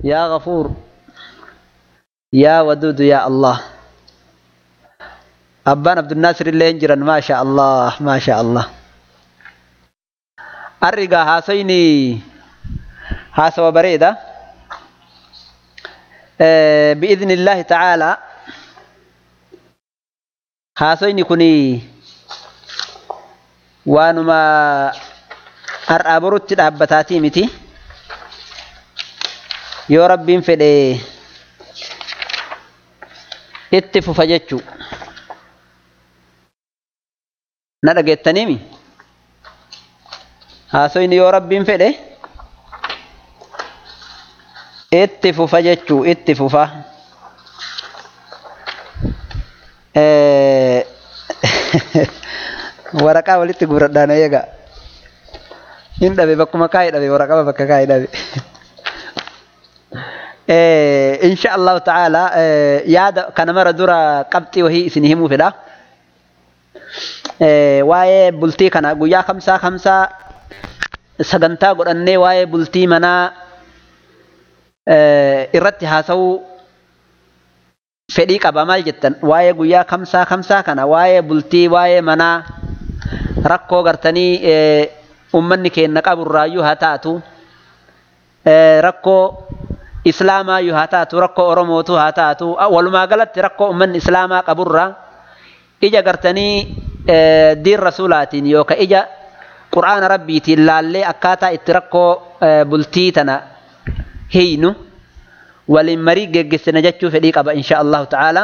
يا غفور يا ودود يا الله. أبان عبد الناصر اللي ينجرا ما شاء الله ما شاء الله. أرجع هاسيني هاسوا بريدة بإذن الله تعالى. هاسيني كوني وانما أرأبرت الأبتاتي متي يا رب فدي اتفو فجتشو ندقيتني مي هاسوين يا رب فدي اتفو فجتشو اتفو فا ورقة ولت قردانا يجا إن دبي بكم كاي دبي ورقة بك كاي دبي إن شاء الله تعالى ياد كان مرة دورة قبتي وهي سنهم فدا واي بلتي كان قويا خمسة سجنتا قرني واي بلتي منا إرتي هاسو فديك أبا مال جتن واي قويا خمسة كان واي بلتي واي منا ركو قرتني أمني كأنك أبو الرايو هاتاتو ركو إسلاما يهاتاتو ركو أرموتو هاتاتو ولما قالت ركو من إسلاما قبرة إجا قرتني دير رسولاتين يوكا إجا قرآن ربي تلالي أكاتا اتركو بلتيتنا هينو ولمريق جسنا جتشو فديك أبا إن شاء الله تعالى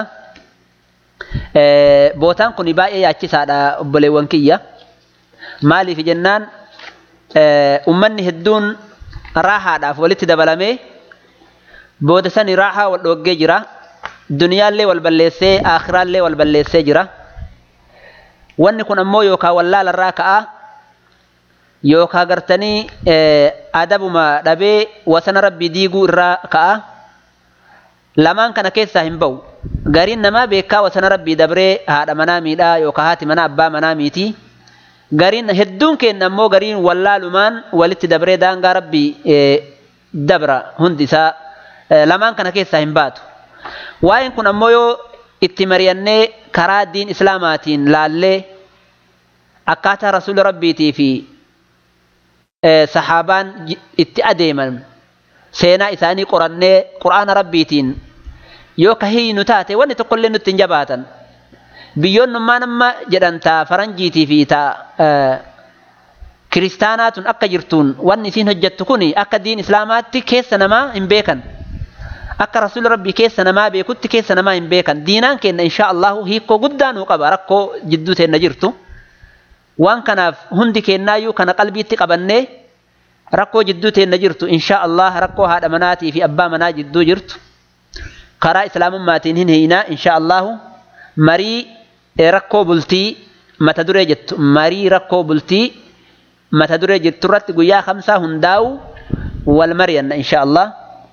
بوتان كوني باقي ياتشي سادا بليوانكية مالي في جنان أمني هدون راحة داف ولت دبلمي بودساني راحة والوجه جرا دنيا اللي والبلسة آخرة اللي والبلسة جرا وان كنا مو يوكا ولا للراكعة يوكا قرتني أدب ما دبي وسن ربي ديجو الراكعة لما كان كيسا همبو قارين نما بيكا وسن ربي دبري هذا منامي لا يوكا هاتي منا أبا مناميتي قارين هدون كن نمو قارين ولا لمان ولت دبري دانغا ربي دبرا هندسا lamaan kana keessa hin baatu waa'een kun ammoo yoo itti mari'annee karaa diin islaamaatiin laallee akkaataa rasuula rabbiitii fi sahaabaan itti adeeman seenaa isaanii qorannee qur'aana rabbiitiin yoo ka hiinu taate wanni tokkollee nutti hin jabaatan biyyoonnummaan amma jedhantaa faranjiitii fi taa kiristaanaatun akka jirtuun wanni isiin hojjettu kuni akka diin islaamaatti keessa namaa hin beekan akka rasuul rabbii keessa namaa beekutti keessa namaa hin beekan diinaan kenna insha Allahu hiikoo guddaan uu qaba rakkoo jidduu teenna jirtu waan kanaaf hundi kennaayyuu kana qalbiitti qabannee rakkoo jidduu teenna jirtu insha Allah rakkoo haadha manaatii fi abbaa manaa jidduu jirtu karaa islaamummaatiin hin hiinaa insha Allahu marii rakkoo bultii mata duree jettu marii rakkoo bultii mata duree jettu irratti guyyaa khamsaa hundaa'u wal mari'anna insha Allah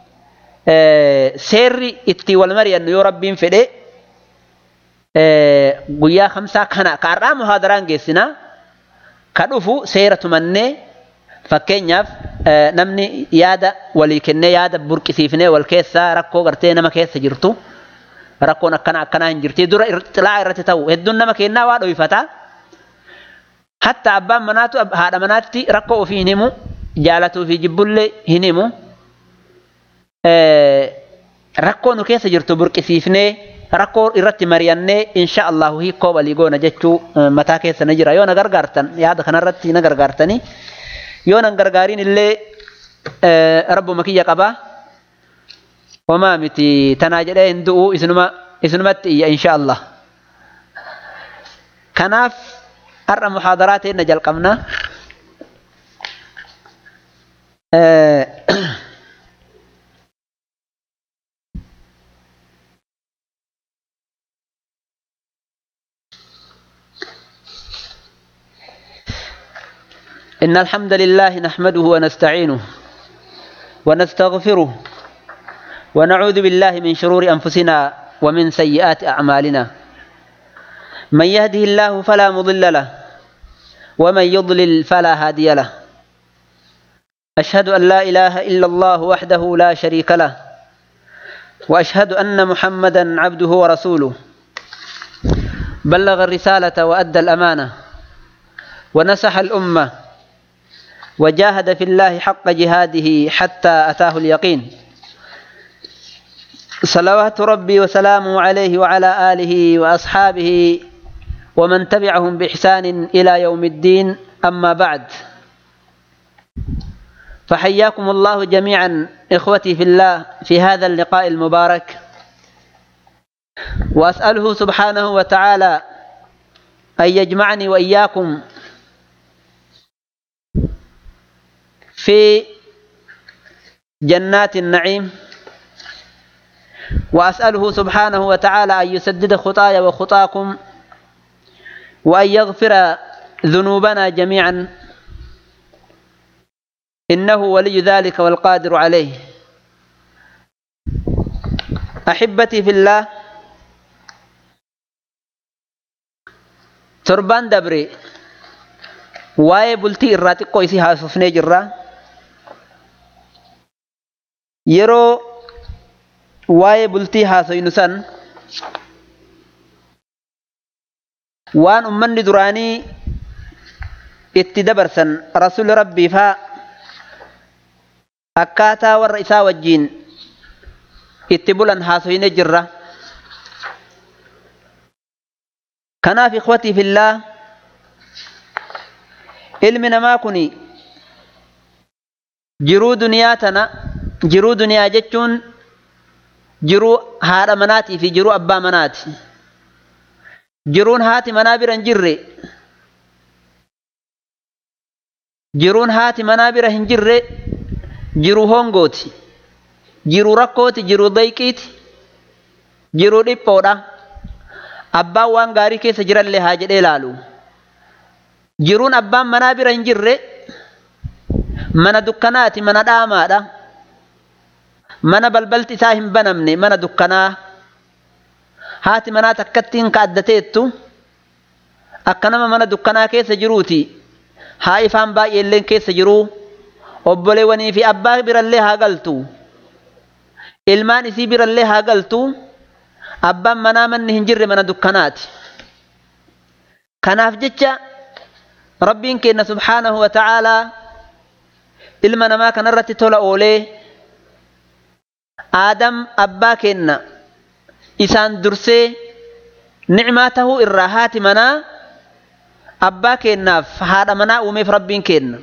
seerri itti wal mari'annu yoo rabbiin fedhe guyyaa khamsaa kana kaarraa muhaadaraan geessina ka dhufu seera tumannee fakkeenyaaf namni yaada walii kennee yaada burqisiifnee wal keessaa rakkoo gartee nama keessa jirtu rakkoon akkanaa hin jirti dura xilaa irratti ta'u hedduun nama kennaa waa dhoyfata hatta abbaan manaatu haadha manaatti rakkoo ofii hin himu jaalatuu fi jibbullee hin himu rakkoo nu keessa jirtu burqisiifnee rakkoo irratti mari'annee insha Allahu hiikoo walii goona jechuu mataa keessa na jira yoo na gargaartan yaada kanarratti na gargaartanii yoo nan gargaariin illee rabbuma kiyya qabaa wamaa miti tanaa jedhee hin du'u isinumatti iyya insha Allah kanaaf har'a muhaadaraa teenna jalqabna إن الحمد لله نحمده ونستعينه ونستغفره ونعوذ بالله من شرور أنفسنا ومن سيئات أعمالنا من يهده الله فلا مضل له ومن يضلل فلا هادي له أشهد أن لا إله إلا الله وحده لا شريك له وأشهد أن محمدا عبده ورسوله بلغ الرسالة وأدى الأمانة ونصح الأمة وجاهد في الله حق جهاده حتى أتاه اليقين صلوات ربي وسلامه عليه وعلى آله وأصحابه ومن تبعهم بإحسان إلى يوم الدين. أما بعد، فحياكم الله جميعا إخوتي في الله في هذا اللقاء المبارك، وأسأله سبحانه وتعالى أن يجمعني وإياكم في جنات النعيم، وأسأله سبحانه وتعالى أن يسدد خطايا وخطاكم وأن يغفر ذنوبنا جميعا، إنه ولي ذلك والقادر عليه. أحبتي في الله، تربان دبري واي بلتي إراتي قويسي هاسفني جرا يرو واي بلتي هاسو ينسان وان أمني دراني اتدبرسن رسول ربي فا أكاتا والرئيسا والجين اتبولن هاسو ينجرا. كنا في إخوتي في الله، علمنا ما كني جرو دنياتنا، جرو دنيا جتون جرو هذا مناتي في جرو أبا مناتي، جرون هاتي منابر جري، جرون هاتي منابر هنجري، جرو هونغوتي، جرو ركوتي، جرو ضيقيتي، جرو ديبودا. أبا وان غاري كيس جرى اللي هاجد إلالو جرون أبا منابر هنجري، من دكاناتي، من دامادا، من بلبلت ساهم بنمني، من دكانا هاتي منا تكتين كأدتيتو أكنما من دكانا كيس جروتي هاي فان با يلين كيس جرو أبولي وني في أبا بر اللي هاقلتو إلمان إسي بر اللي هاقلتو أبا منا من هنجر من دكانات. كناف جتشا ربين كينا سبحانه وتعالى إلمنا ما كان رتي تولا أولي آدم أبا كينا إسان درسي نعماته إراهات منا أبا كينا فهذا منا أميف ربين كينا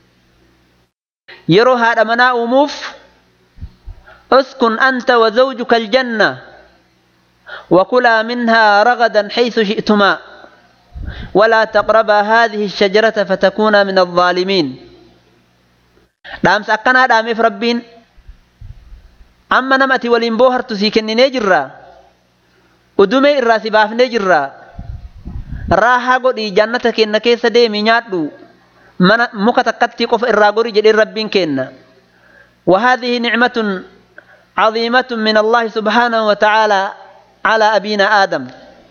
يرو هذا منا أموف اسكن أنت وزوجك الجنة وكلا منها رغدا حيث شئتما ولا تقربا هذه الشجرة فتكونا من الظالمين. دام سكنا دامي فربين أما نمتي ولنبوهر تسيكني نجرا ودمي الراسي باف نجرا راها قدي جنتك إنك سديمي نادو من مكتكتي قف الراغوري جدي ربين كينا. وهذه نعمة عظيمة من الله سبحانه وتعالى على أبينا آدم.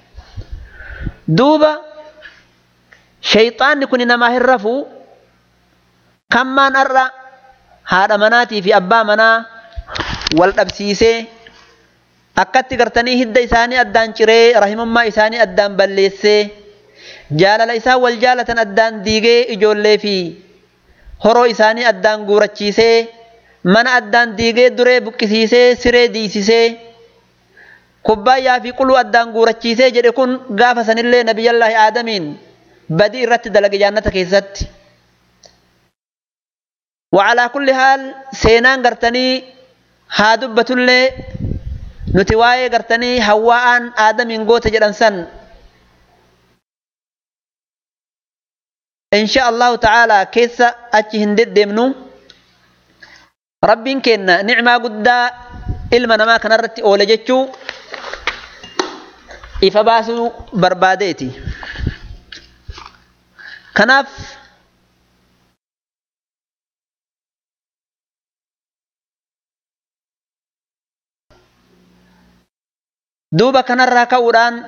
دوبا شيطان يكون إنما هرفو كما نرى هذا مناتي في أبا منا والأبسيسي أكتي قرتني هدى إساني أدان شري رحمه ما إساني أدان بليسي جال ليسا والجالة أدان ديغي إجولي في هرو إساني أدان قورتشيسي من أدان ديغي دري بكسيسي سري ديسيسي كبايا في كل أدان قورتشيسي جد يكون غافة سنالله نبي الله آدمين بدي رت دلق جانتك إزت. وعلى كل حال سينان قرتني هادبة اللي نتواي قرتني هواء آدم قوت جرنسان إن شاء الله تعالى كيسا أجهن دمنو ربين كينا نعمة قد إلما ما كان رتي أولي جتشو إفباسو برباديتي كناف دوبا كان الراكوران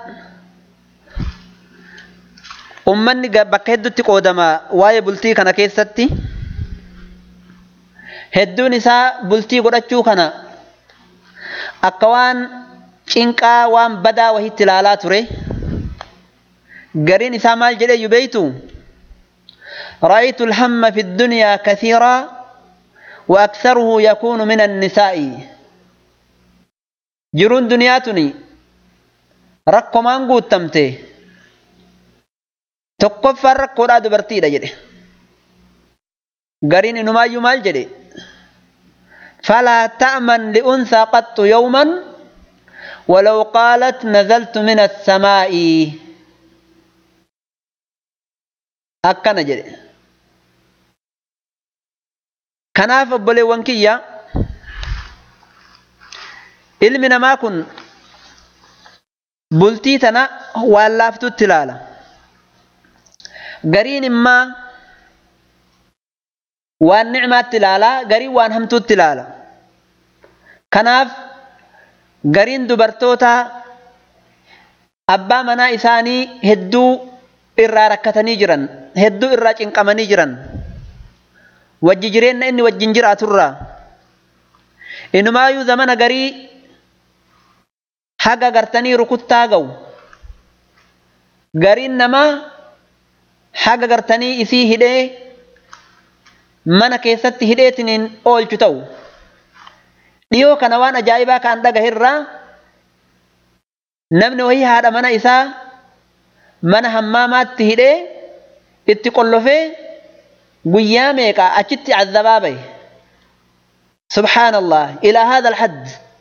أمني بكيدو تقودما واي بلتي كان كيستي hedduun isaa bultii godhachuu kana akka waan cinqaa waan badaa wahitti ilaalaa ture. gariin isaa maal jedhee yubeeytu رأيت الهم في الدنيا كثيرا وأكثره يكون من النساء جرون دنياتني ركو مانغو تمتي تقف الركو لا دبرتي لجري قرين إنما يمال جري فلا تأمن لأنثى قط يوما ولو قالت نزلت من السماء أكنا جري كناف أبولي وانكية علمنا ما كن بلتيتنا والافتو التلالة قرين ما وان نعمة التلالة قرين وان همتو التلالة كناف قرين دبرتوتا أبا منا إساني هدو إرى ركتني جران هدو إرى چنقمني جران wajji jireenna inni wajjin jiraaturraa inumaayyuu zamana garii haga gartanii rukuttaa ga'u gariin namaa haga gartanii isii hidhee mana keessatti hidheetiniin oolchu ta'u dhiyoo kana waan ajaa'ibaa kaan dhagahirraa namni wahii haadha mana isaa mana hammaamaatti hidhee itti qollofee guyyaa meeqa achitti عذابaa bahe سبحان الله إلى هذا الحد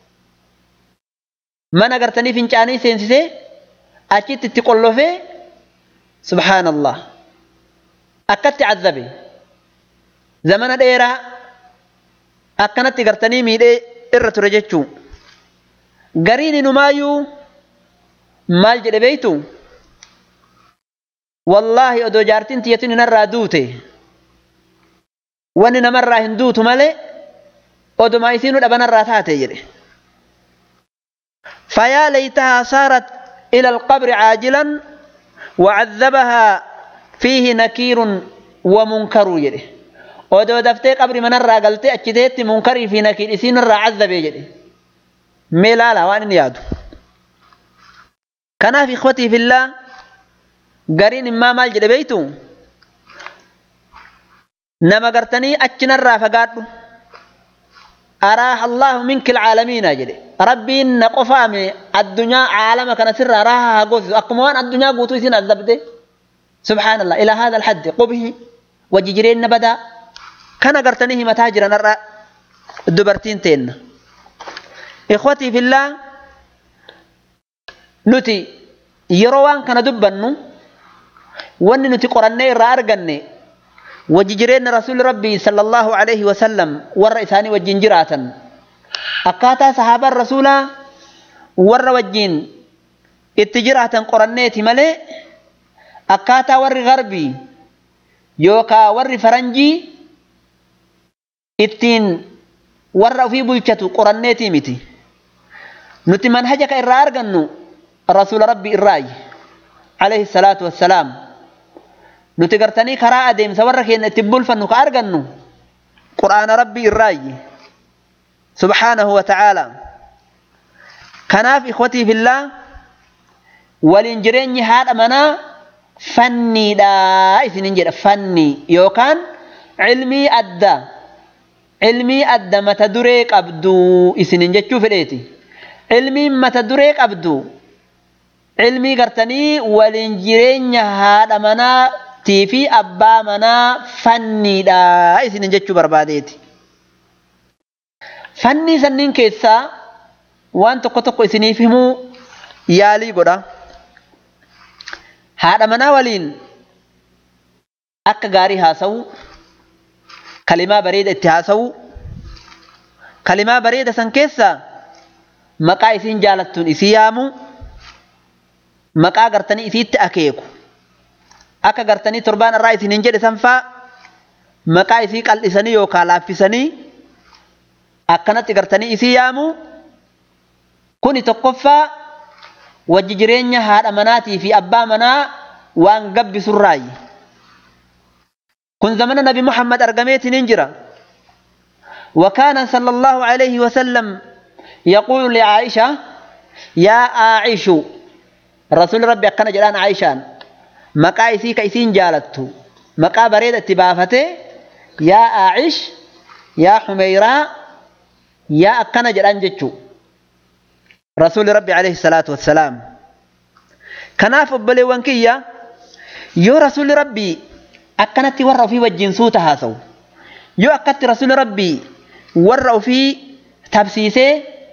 ما نقرتني فنجاني سينسي أكيد تقول في سبحان الله أكدت عذبي زمن ديرا أكنت قرتني ميدي إرة رجتشو قريني نمايو مال جلبيتو والله أدو جارتين تيتين نرى دوتي وأن نمر هندوت مالي أدو ما يسينو لبن الراتات يجري فيا ليتها صارت إلى القبر عاجلا وعذبها فيه نكير ومنكر يجري أدو دفتي قبر من الراقلتي أكدت منكر في نكير يسين الرا عذب يجري ميلالا وأن يادو كان في إخوتي في الله قرين ما مال جلبيتو نما قرتني أجنا الرافقات أراح الله منك العالمين أجل ربي نقفامي الدنيا عالم كان سر أراها قوث أقموان الدنيا قوتو يسين الزبدة سبحان الله إلى هذا الحد قبه وججرين نبدا كان قرتنيه متاجرا نرى الدبرتين تين إخوتي في الله نتي يروان كان دبنو وان نتي قرني رارغني وججرين رسول ربي صلى الله عليه وسلم والرئيساني والجنجراتا أكاتا صحابة الرسول والروجين اتجراتا قرنيتي ملي أكاتا ور غربي يوكا ور فرنجي اتين ور في بلشتو قرنيتي متي نتي منهجك إرارغنو رسول ربي إراي عليه الصلاة والسلام nuti gartanii karaa adeemsa warra keenya itti bulfannu ka argannu qur'aana rabbii irraayi subhaanahu wa ta'ala kanaaf ikhwatii fillah waliin jireenyi haadha manaa fanniidha isinin jedha fanni yookaan ilmii adda mata duree qabdu isinin jechuu fedheeti ilmiin mata duree qabdu ilmii gartanii waliin jireenya haadha manaa tiifi abbaa manaa fanniidha isinin jechuu barbaadeeti fannii sanniin keessaa waan tokko isiniif himuu yaalii godha haadha manaa waliin akka gaarii haasawu kalimaa bareeda itti haasawu kalimaa bareeda san keessaa maqaa isiin jaalattuun isii yaamu maqaa gartanii isiitti akeeku akka gartanii torbaan irraa isinin jedhe sanfaa maqaa isii qal'isanii yookaan laaffisanii akkanatti gartanii isii yaamu kuni tokkoffaa wajji jireenya haadha manaatii fi abbaa manaa waan gabbisurraayi kun zamana nabi Muhammad argameetiin jira وكان صلى الله عليه وسلم يقول لعائشة يا عائش رسول ربي أكنا جلان عائشان مقايسي كيسين جالته مقا بريد اتبافته يا عائش يا حميراء يا أكنا جلان جتشو رسول ربي عليه الصلاة والسلام كناف بلي وانكية يو رسول ربي أكنت ورّا في وجنسو تهاسو يو أكت رسول ربي ورّا في تبسيسه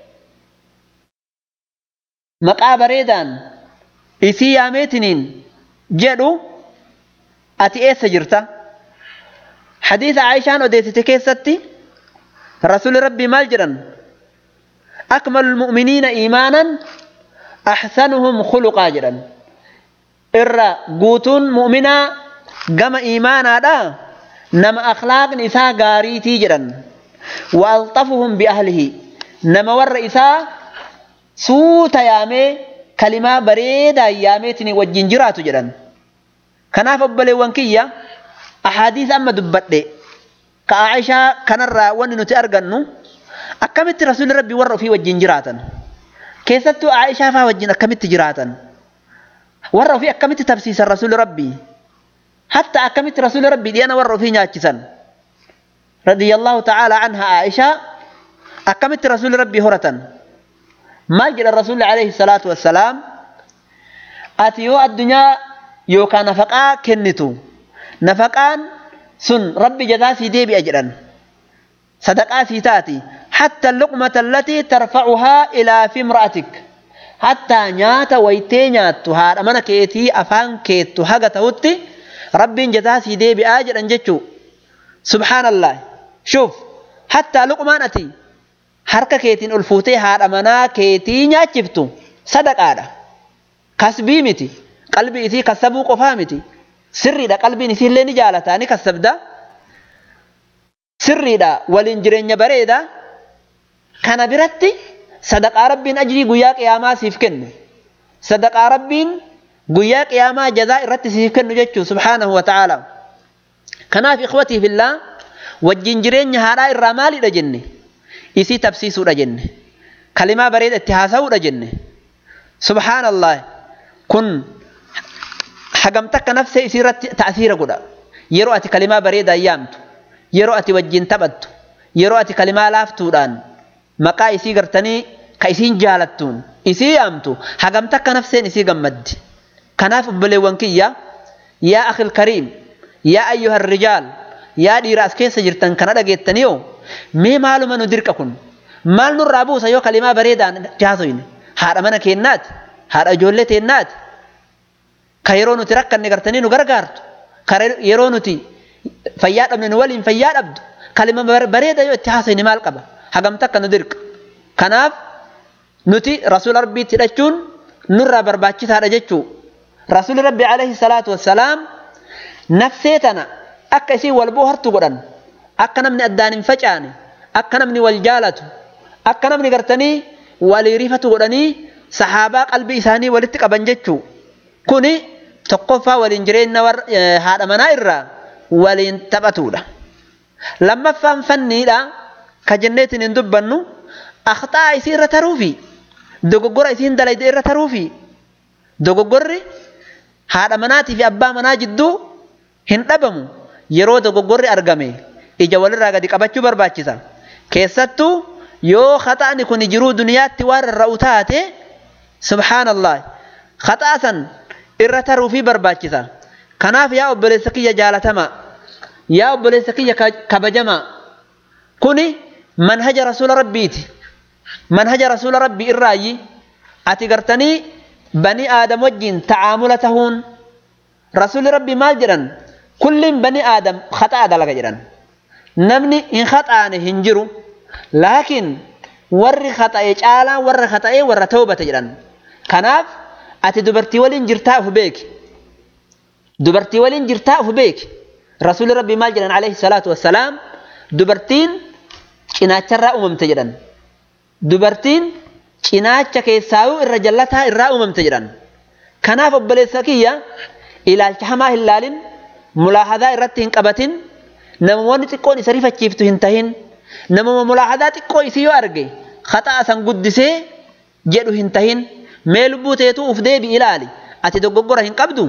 مقا بريدان إسي ياميتنين جدو أتي إيه سجرتا حديث عائشان وديتي كيستي رسول ربي مالجرا أكمل المؤمنين إيمانا أحسنهم خلقا جرا إرى قوتون مؤمنا قم إيمانا دا نما أخلاق نساء غاريتي جرا وألطفهم بأهله نما ور إساء سوت يامي كلمة بريدة ياميتني والجنجرات جرا كناف أبالي وانكية أحاديث أما دبت كعائشة كنرى وننتي أرغنو أكمت رسول ربي ورّو في والجنجراتا كيستو عائشة فا وجن أكمت جراتا ورّو في أكمت تبسيس الرسول ربي حتى أكمت رسول ربي دي أنا ورّو في ناتشسا رضي الله تعالى عنها عائشة أكمت رسول ربي هرتا ما جل الرسول عليه الصلاة والسلام أتيو الدنيا يوكا نفقا كنتو نفقان سن ربي جزاسي دي بأجرا صدقاتي تاتي حتى اللقمة التي ترفعها إلى في امرأتك حتى نياتا ويتي نياتو هذا أمانا كيتي أفان كيتو هاقا تهوتي ربي جزاسي دي بأجرا جتشو سبحان الله شوف حتى لقمانتي حركة كيتين ألفوتي هذا أمانا كيتي نياتشفتو صدقادا كسبي متي قلبي إثي كسبو قفامتي سري دا قلبي نسي اللي نجالتاني كسبدا سري دا والانجرين بريدا كان برتي صدق ربين أجري قياك ياما سيفكن صدق ربين قياك ياما جزاء رتي سيفكن جتشو سبحانه وتعالى كان في إخوتي في الله والجنجرين هاراء الرمالي دا جنة إسي تبسيسو دا جنة كلمة بريد اتحاسو دا جنة سبحان الله كن حقمتك نفسي يصير تأثير قدا يروأتي كلمة بريدة أيامته يروأتي وجين تبت يروأتي كلمة لافتودان مقا يسي قرتني كيسين جالتون يسي يامتو حقمتك نفسي يسي قمد كناف بلوانكية يا أخي الكريم يا أيها الرجال يا دي رأس كيس جرتن كندا جيتنيو مي مالو منو درككن مال نور رابوسا يو كلمة بريدة جاسوين هذا منا كينات هذا جولة تينات كيرو نتي ركن نغرتني نو غرغارت كيرو نتي فياد ابن ولين فياد عبد كلمه بريده يو اتحاسين مال قبا حقمتك ندرك كناف نتي رسول ربي تدچون نور برباچي تاجچو رسول ربي عليه الصلاه والسلام نفسيتنا اكسي والبو هرتو غدن اكنا من ادان فچاني اكنا من والجالت اكنا من غرتني وليريفتو غدني صحابه قلبي ثاني ولتقبنجچو كوني تقفا والانجرين نور هذا منايرا ولين تبتولا لما فهم فني لا كجنة ندبنو أخطاء يصير تروفي دوغور يصير دلائل يصير تروفي دوغور هذا مناتي في أبا مناجدو هندبمو يرو دوغور أرجمي إجوال الرجال ديكابتشو برباچيسا كيساتو يو خطأ نكون يجرو دنيا توار الرؤوتات سبحان الله خطأ سن irra ruufi barbaachisa kanaaf yaa obboleessakiyya jaalatama yaa obboleessakiyya kabajama kuni manhaja rasuula rabbiiti manhaja rasuula rabbii irraayi ati gartanii bani aadam wajjin ta'aamula tahuun rasuuli rabbii maal jedhan kullin bani aadam khaxaa dalaga jedhan namni hin khaxaane hin jiru laakiin warri khaxa'e caalaa warra khaxa'e warra tawbata jedhan kanaaf ati dubartii waliin jirtaa uf beeki dubartii waliin jirtaa uf beeki rasuuli rabbii maal jedhan alayhi salaatu wassalaam dubartiin cinaacharraa uumamte jedhan dubartiin cinaacha keessaayuu irra jallataa irraa uumamte jedhan kanaaf obboleessa kiyya ilaalcha hamaa hin laalin mulaahadaa irratti hin qabatin namoonni xiqqoon isa rifachiiftu hin tahin nama mulaahadaa xiqqoo isii yoo arge khataa san guddisee jedhu hin tahin mee lubbuu teetu uf deebi ilaali ati dogoggora hin qabdu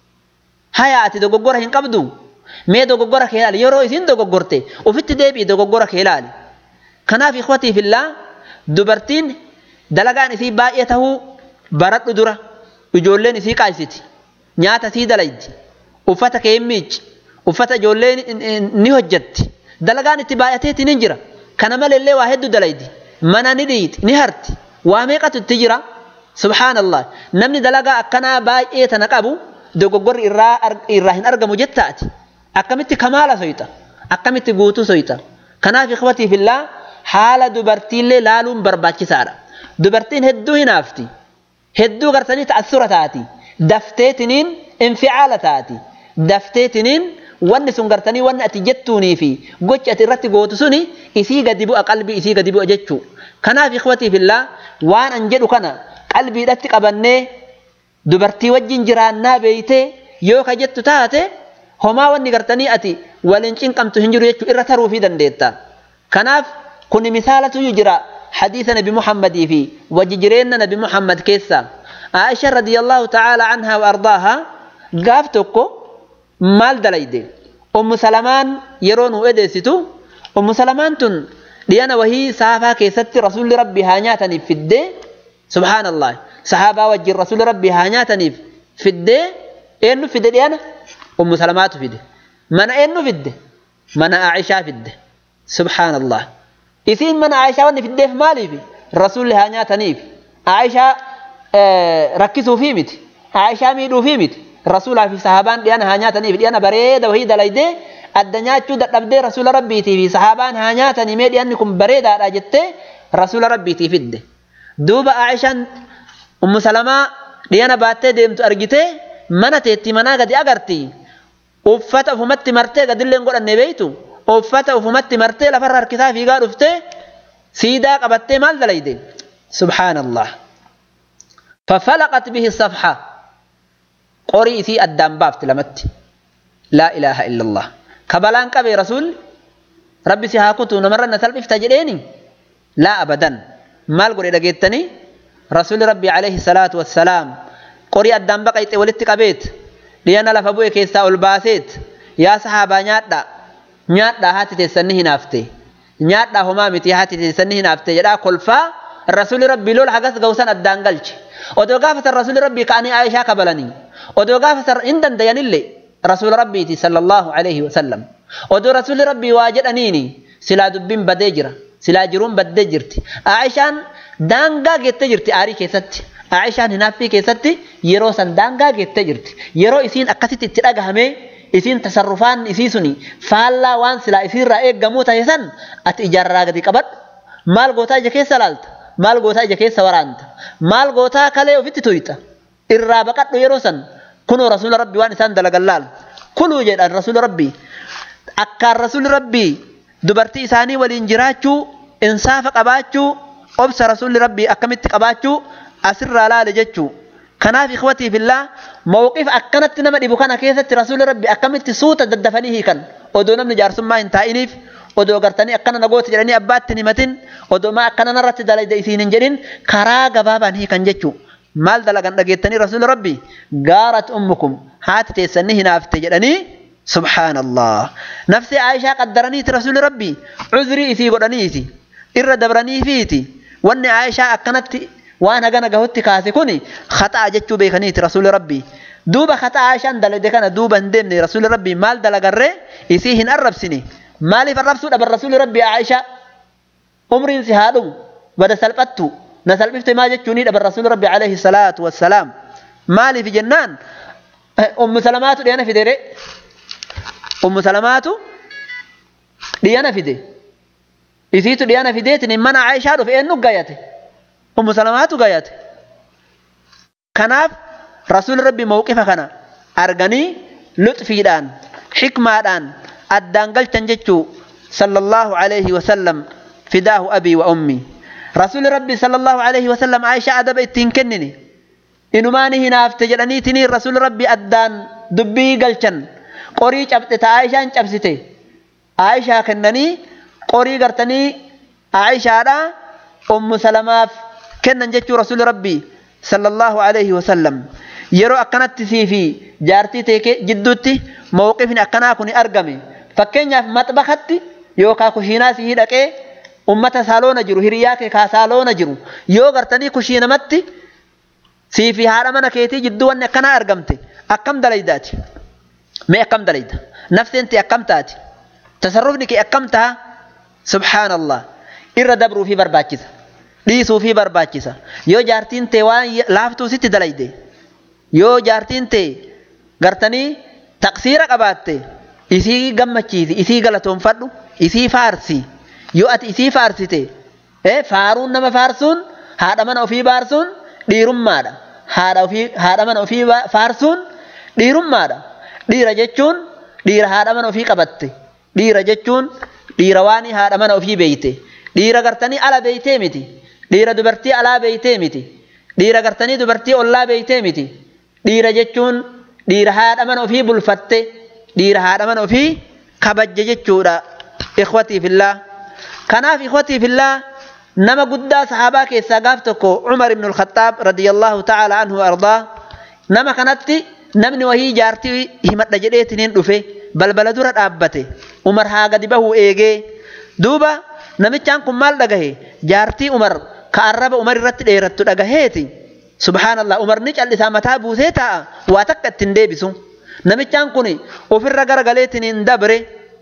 haya ati dogoggora hin qabdu mee dogoggora kee ilaali yeroo isin dogoggorte ufitti deebi dogoggora kee ilaali kanaaf ikhwatii fillah dubartiin dalagaan isii baay'ee tahuu baradhu dura ijoolleen isii qaasiti nyaata sii dalaydi uffata kee miici uffata ijoolleen ni hojjetti dalagaan itti baay'ateetiin hin jira kana malee waa hedduu dalaydi mana ni dhiiti ni harti waa meeqatu itti jira subhaanallah namni dalagaa akkanaa baay'ee tana qabu dogoggorri irraa hin argamu jettaati akkamitti kamaala soyta akkamitti guutuu soyta kanaaf ikhwatii fillah haala dubartiillee laaluun barbaachisaadha dubartiin hedduu hinaafti hedduu gartanii ta'assura taati dafteetiniin inficaala taati dafteetiniin wanni sun gartanii wanni ati jettuunii fi gochi ati irratti gootu suni isii gadi bu'a qalbii isii gadi bu'a jechuu kanaaf ikhwatii fillah waan an jedhu kana qalbiidhatti qabannee dubartii wajjin jiraannaa beeytee yoo ka jettu taate homaa wanni gartanii ati waliin cinqamtu hin jiru jechuu irra taruu fi dandeetta kanaaf kun misaalatu jira hadiisa nabi muhammadii fi wajji jireenna nabi muhammad keessa Aisha radiyallahu ta'ala anha wa ardaaha gaaf tokko maal dalayde ummu salamaan yeroo nu edeessitu ummu salamaan tun dhiyana wahii saafaa keessatti rasuulli rabbii haa nyaataniif fiddee subhaanallah sahaabaa wajjin rasuulli rabbii haa nyaataniif fiddee eenyu fide dhiyana ummu salamaatu fide mana eenyu fidde mana Aishaa fidde subhaanallah isiin mana Aishaa wanni fiddeef maaliif rasuulli haa nyaataniif Aishaa rakkisuufi miti Aishaa miidhuufi miti rasuulaa fi sahaabaan dhiyana haa nyaataniif dhiyana bareeda wahii dalaydee adda nyaachuu dadhabdee rasuula rabbiitii fi sahaabaan haa nyaatanii mee dhiyanni kun bareedaadha jettee rasuula rabbiitii fidde duuba Aishaan ummu salamaa dhiyana baattee deemtu argitee mana teetti manaa gadi agarti uffata ufumatti martee gadilleen godhanne beeytu uffata ufumatti martee lafarra harkisaa fiigaa dhuftee siidaa qabattee maal dalayde subhaanallah ففلقت به الصفحة قري في الدم بافت لمت لا إله إلا الله كبلان كبي رسول ربي سيهاكوتو نمرنا تلبي فتجريني لا أبدا مال قري لقيتني رسول ربي عليه الصلاة والسلام قري الدم بقيت ولدت كبيت لينا لفبوي كيسا الباسيت يا صحابة نيادا هاتي تسنيه نافتي نيادا همامتي هاتي تسنيه نافتي جدا كلفا رسول ربي لول حقس غوسان الدانقلش odoo gaafatan rasuuli rabbii kaanii Aishaa kabalanii odoo gaafatan indan dayanille rasuul rabbiiti sallallahu alayhi wasallam odoo rasuuli rabbii waa jedhaniini silaa dubbiin badee jira silaa jiruun baddee jirti Aishaan daangaa geettee jirti aarii keessatti Aishaan hinaaffii keessatti yeroo san daangaa geettee jirti yeroo isiin akkasitti itti dhagahamee isiin tasarrufaan isii suni faallaa waan silaa isiirraa eeggamuu ta'e san ati ijaarraa gadi qabadhu maal gootaa ija keessa laalta maal gootaa ija keessa waraanta maal gootaa kalee ofitti tuyta irraa baqadhu yeroo san kunoo rasuula rabbii waan isaan dalagan laal kuluu jedhan rasuula rabbii akkaan rasuuli rabbii dubartii isaanii waliin jiraachuu insaafa qabaachuu obsa rasuuli rabbii akkamitti qabaachuu asirraa laale jechuu kanaaf ikhwatii fillah mawqif akkanatti nama dhibu kana keessatti rasuuli rabbii akkamitti suuta daddafanii hiikan odoo namni jaarsummaa hin taa'iniif odoo gartanii akkana nagoota jedhanii abbaatti himatin odoo maa akkana narratti dalayda isiin hin jedhin karaa gabaabaan hiikan jechuu maal dalagan dhageettanii rasuula rabbii gaarat ummukum haati teessanii hinaafte jedhanii subhaanallah nafsi Aishaa qaddaraniiti rasuuli rabbii cuzrii isii godhaniiti irra dabranii fiiti wanni Aishaa akkanatti waan hagana gahutti kaase kuni khataa jechuu beekaniiti rasuuli rabbii duuba khataa Aishaan dalayde kana duuba hin deemne rasuuli rabbii maal dalagarree isii hin arrabsine maaliif arrabsuu dhaban rasuuli rabbii Aishaa umriin si haadhu bada salphattu na salphifte maa jechuuni dhaban rasuuli rabbii alayhi salaatu wassalaam maaliif jennaan ummu salamaatu dhiyana fidere ummu salamaatu dhiyana fide isiitu dhiyana fideetin mana Aishaa dhufe eenyu gayate ummu salamaatu gayate kanaaf rasuuli rabbii mawqifa kana arganii lutfiidhaan hikmaadhaan addaan galchan jechuu sallallahu alayhi wasallam fidaahu abii wa ummi rasuuli rabbii sallallahu alayhi wasallam Aishaa adaba ittiin kennine inumaani hinaafte jedhaniitinii rasuuli rabbii addaan dubbii galchan qorii cabxite Aishaan cabsite Aishaa kennanii qorii gartanii Aishaadha Salamaaf kennan jechuu Rasuul Rabbii sallallahu alayhi wa sallam yeroo akkanatti siifi jaartii teekee jidduutti mawqifni akkanaa kun argame fakkeenyaaf maxbaxatti yookaan kushiinaa sii dhaqee ummata saaloona jiru hiriyaa kee ka saaloona jiru yoo gartanii kushiinamatti siifi haadha mana keetii jidduu wanni akkanaa argamte akkam dalaydaati mee akkam dalayda nafseenti akkam taati tasarrufni kee akkam taha subhaanallah irra dabruu fi barbaachisa dhiisuu fi barbaachisa yoo jaartiin tee waan laaftuu sitti dalayde yoo jaartiin tee gartanii taqsiira qabaatte isii gammachiisi isii galatoonfadhu isii faarsi yoo ati isii faarsite faaruun nama faarsuun haadha mana ofii baarsuun dhiirummaadha haadha mana ofii faarsuun dhiirummaadha dhiira jechuun dhiira haadha mana ofii qabatte dhiira jechuun dhiira waan haadha mana ofii beeyte dhiira gartanii ala beeytee miti dhiira dubartii alaa beeytee miti dhiira gartanii dubartii ollaa beeytee miti dhiira jechuun dhiira haadha mana ofii bulfatte dhiira haadha mana ofii kabajje jechuudha ikhwatii fillah kanaaf ikhwatii fillah nama guddaa sahaabaa keessaa gaaf tokko Umar ibn al-Khattab radiyallahu ta'ala anhu ardaa nama kanatti namni wahii jaartii himadha jedheetiniin dhufe balbala dura dhaabbate Umar haa gadi bahu eegee duuba namichaan kun maal dhagahe jaartii Umar ka arraba Umar irratti dheerattu dhagaheeti subhaanallah Umar ni callisaa mataa buusee taa'a waa takka ittiin deebisu namichaan kun ofirra garagaleetiniin dabre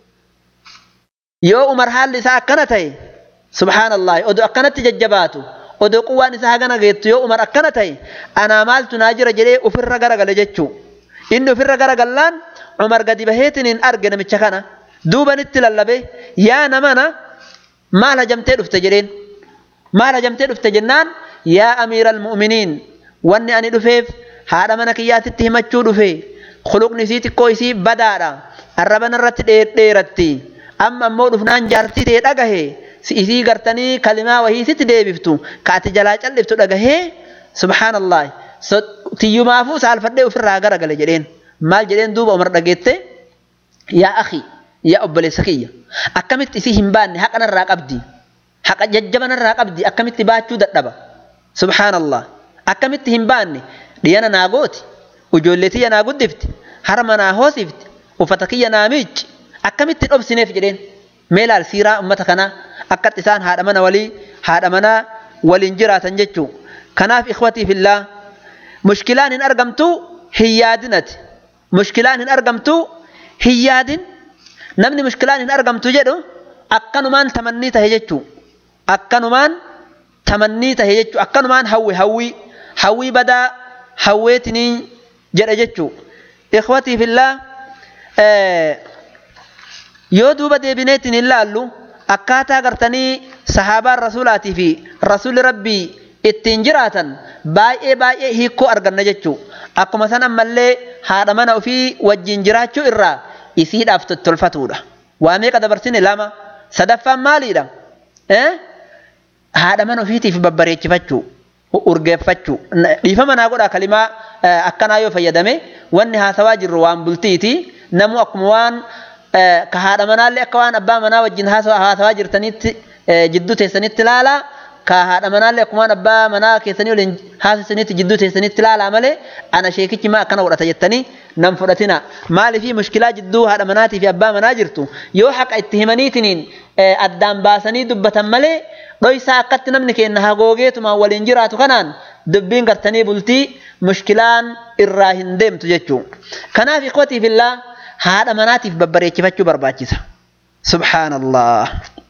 yoo Umar haalli isaa akkana ta'e subhaanallah odoo akkanatti jajjabaatu odoo quwwaan isaa hagana geettu yoo Umar akkana ta'e anaa maaltu naa jira jedhee ofirra garagale jechuu inni ofirra garagallaan Umar gadi baheetiniin arge namicha kana duubanitti lallabe yaa namana maal hajamtee dhufte jedheen maal hajamtee dhufte jennaan yaa amiiral mu'miniin wanni ani dhufeef haadha mana kiyyaatitti himachuu dhufe khuluqni isii xiqqoo isii badaadha arraban irratti dheeratti amma ammoo dhufnaan jaartii tee dhagahe isii gartanii kalimaa wahii sitti deebiftu kaati jalaa calliftu dhagahee subhaanallah tiyyumaafuu saalfadhee ofirraa garagale jedheen maal jedheen duuba Umar dhageette yaa akhi yaa obboleessa kiyya akkamitti isii hin baanne haqa narraa qabdi haqa jajjaba narraa qabdi akkamitti baachuu dadhaba subhaanallah akkamitti hin baanne dhiyana naa gooti ijoollee tiyya naa guddifti harma naa hoosifti uffata kiyya naa miicci akkamitti dhobsineef jedheen mee laal siiraa ummata kanaa akkatti isaan haadha mana waliin jiraatan jechuu kanaaf ikhwatii fillah mushkilaan hin argamtu hiyyaadinati mushkilaan hin argamtu hiyyaadin namni mushkilaan hin argamtu jedhu akkanumaan tamannii tahe jechuu akkanumaan tamannii tahe jechuu akkanumaan hawwii badaa hawweetiniin jedha jechuu ikhwatii fillah yoo duuba deebineetiin hin laallu akkaataa gartanii sahaabaan rasuulaatii fi rasuulli rabbii ittiin jiraatan baay'ee hiikoo arganna jechuu akkuma san ammallee haadha mana ofii wajjin jiraachuu irraa isiidhaaf tottolfatuudha waa meeqa dabarsine lama sadaffaan maaliidha haadha mana ofiitiif babbareechifachuu urgeeffachuu dhiifama naa godha kalimaa akkanaa yoo fayyadame wanni haasawaa jirru waan bultiiti namu akkuma waan ka haadha manaallee akka waan abbaa manaa wajjin haasawaa jirtanitti jidduu teessanitti ilaalaa ka haadha manaallee akkuma waan abbaa manaa keessanii waliin haasisanitti jidduu teessanitti ilaalaa malee ana sheekichi maa akkana godhata jettanii nam fudhatina maaliifii mushkilaa jidduu haadha manaatii fi abbaa manaa jirtu yoo haqa itti himaniitiniin addaan baasanii dubbatan malee dhoysaa akkatti namni keenya hagoogeetuma waliin jiraatu kanaan dubbiin gartanii bultii mushkilaan irraa hin deemtu jechuu kanaaf ikhwatii fillah haadha manaatiif babbareechifachuu barbaachisa subhaanallah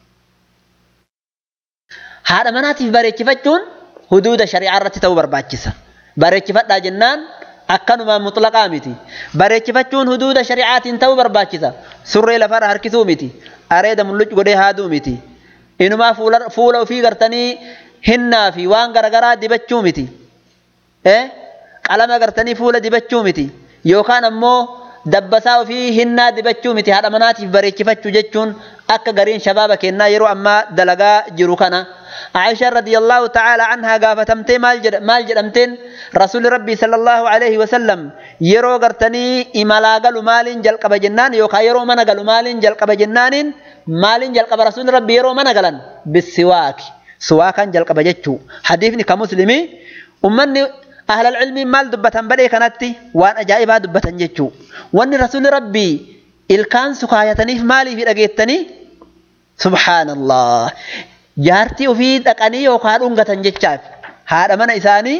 haadha manaatiif bareechifachuun huduuda shari'aa irratti ta'uu barbaachisa bareechifadhaa jennaan akkanumaan mutlaqaa miti bareechifachuun huduuda shari'aatiin ta'uu barbaachisa surree lafarra harkisuu miti areeda mulluc godhee haaduu miti inumaa fuula ofii gartanii hinnaa fi waan garagaraa dibachuu miti qalama gartanii fuula dibachuu miti yookaan ammoo dabbasaa ofii hinnaa dibachuu miti haadha manaatiif bareechifachuu jechuun akka gariin shabaaba kennaa yeroo ammaa dalagaa jiru kana عائشة رضي الله تعالى عنها قافتمتي مال جدمتين رسول ربي صلى الله عليه وسلم يرو قرتني إمالا قالوا مال جلق بجنان يوكا يرو من قالوا مال جلق بجنان مالين جلقب رسول ربي يرو من قلن بالسواك سواكا جلقب جتشو حديثني كمسلمي أمني أهل العلم مال دبة بدي كانتي وأن أجائبها دبة جتشو وأن رسول ربي الكان سكايتني في مالي في رقيتني سبحان الله جارتي وفي أكاني وقال أنقة جتشاف هذا من إساني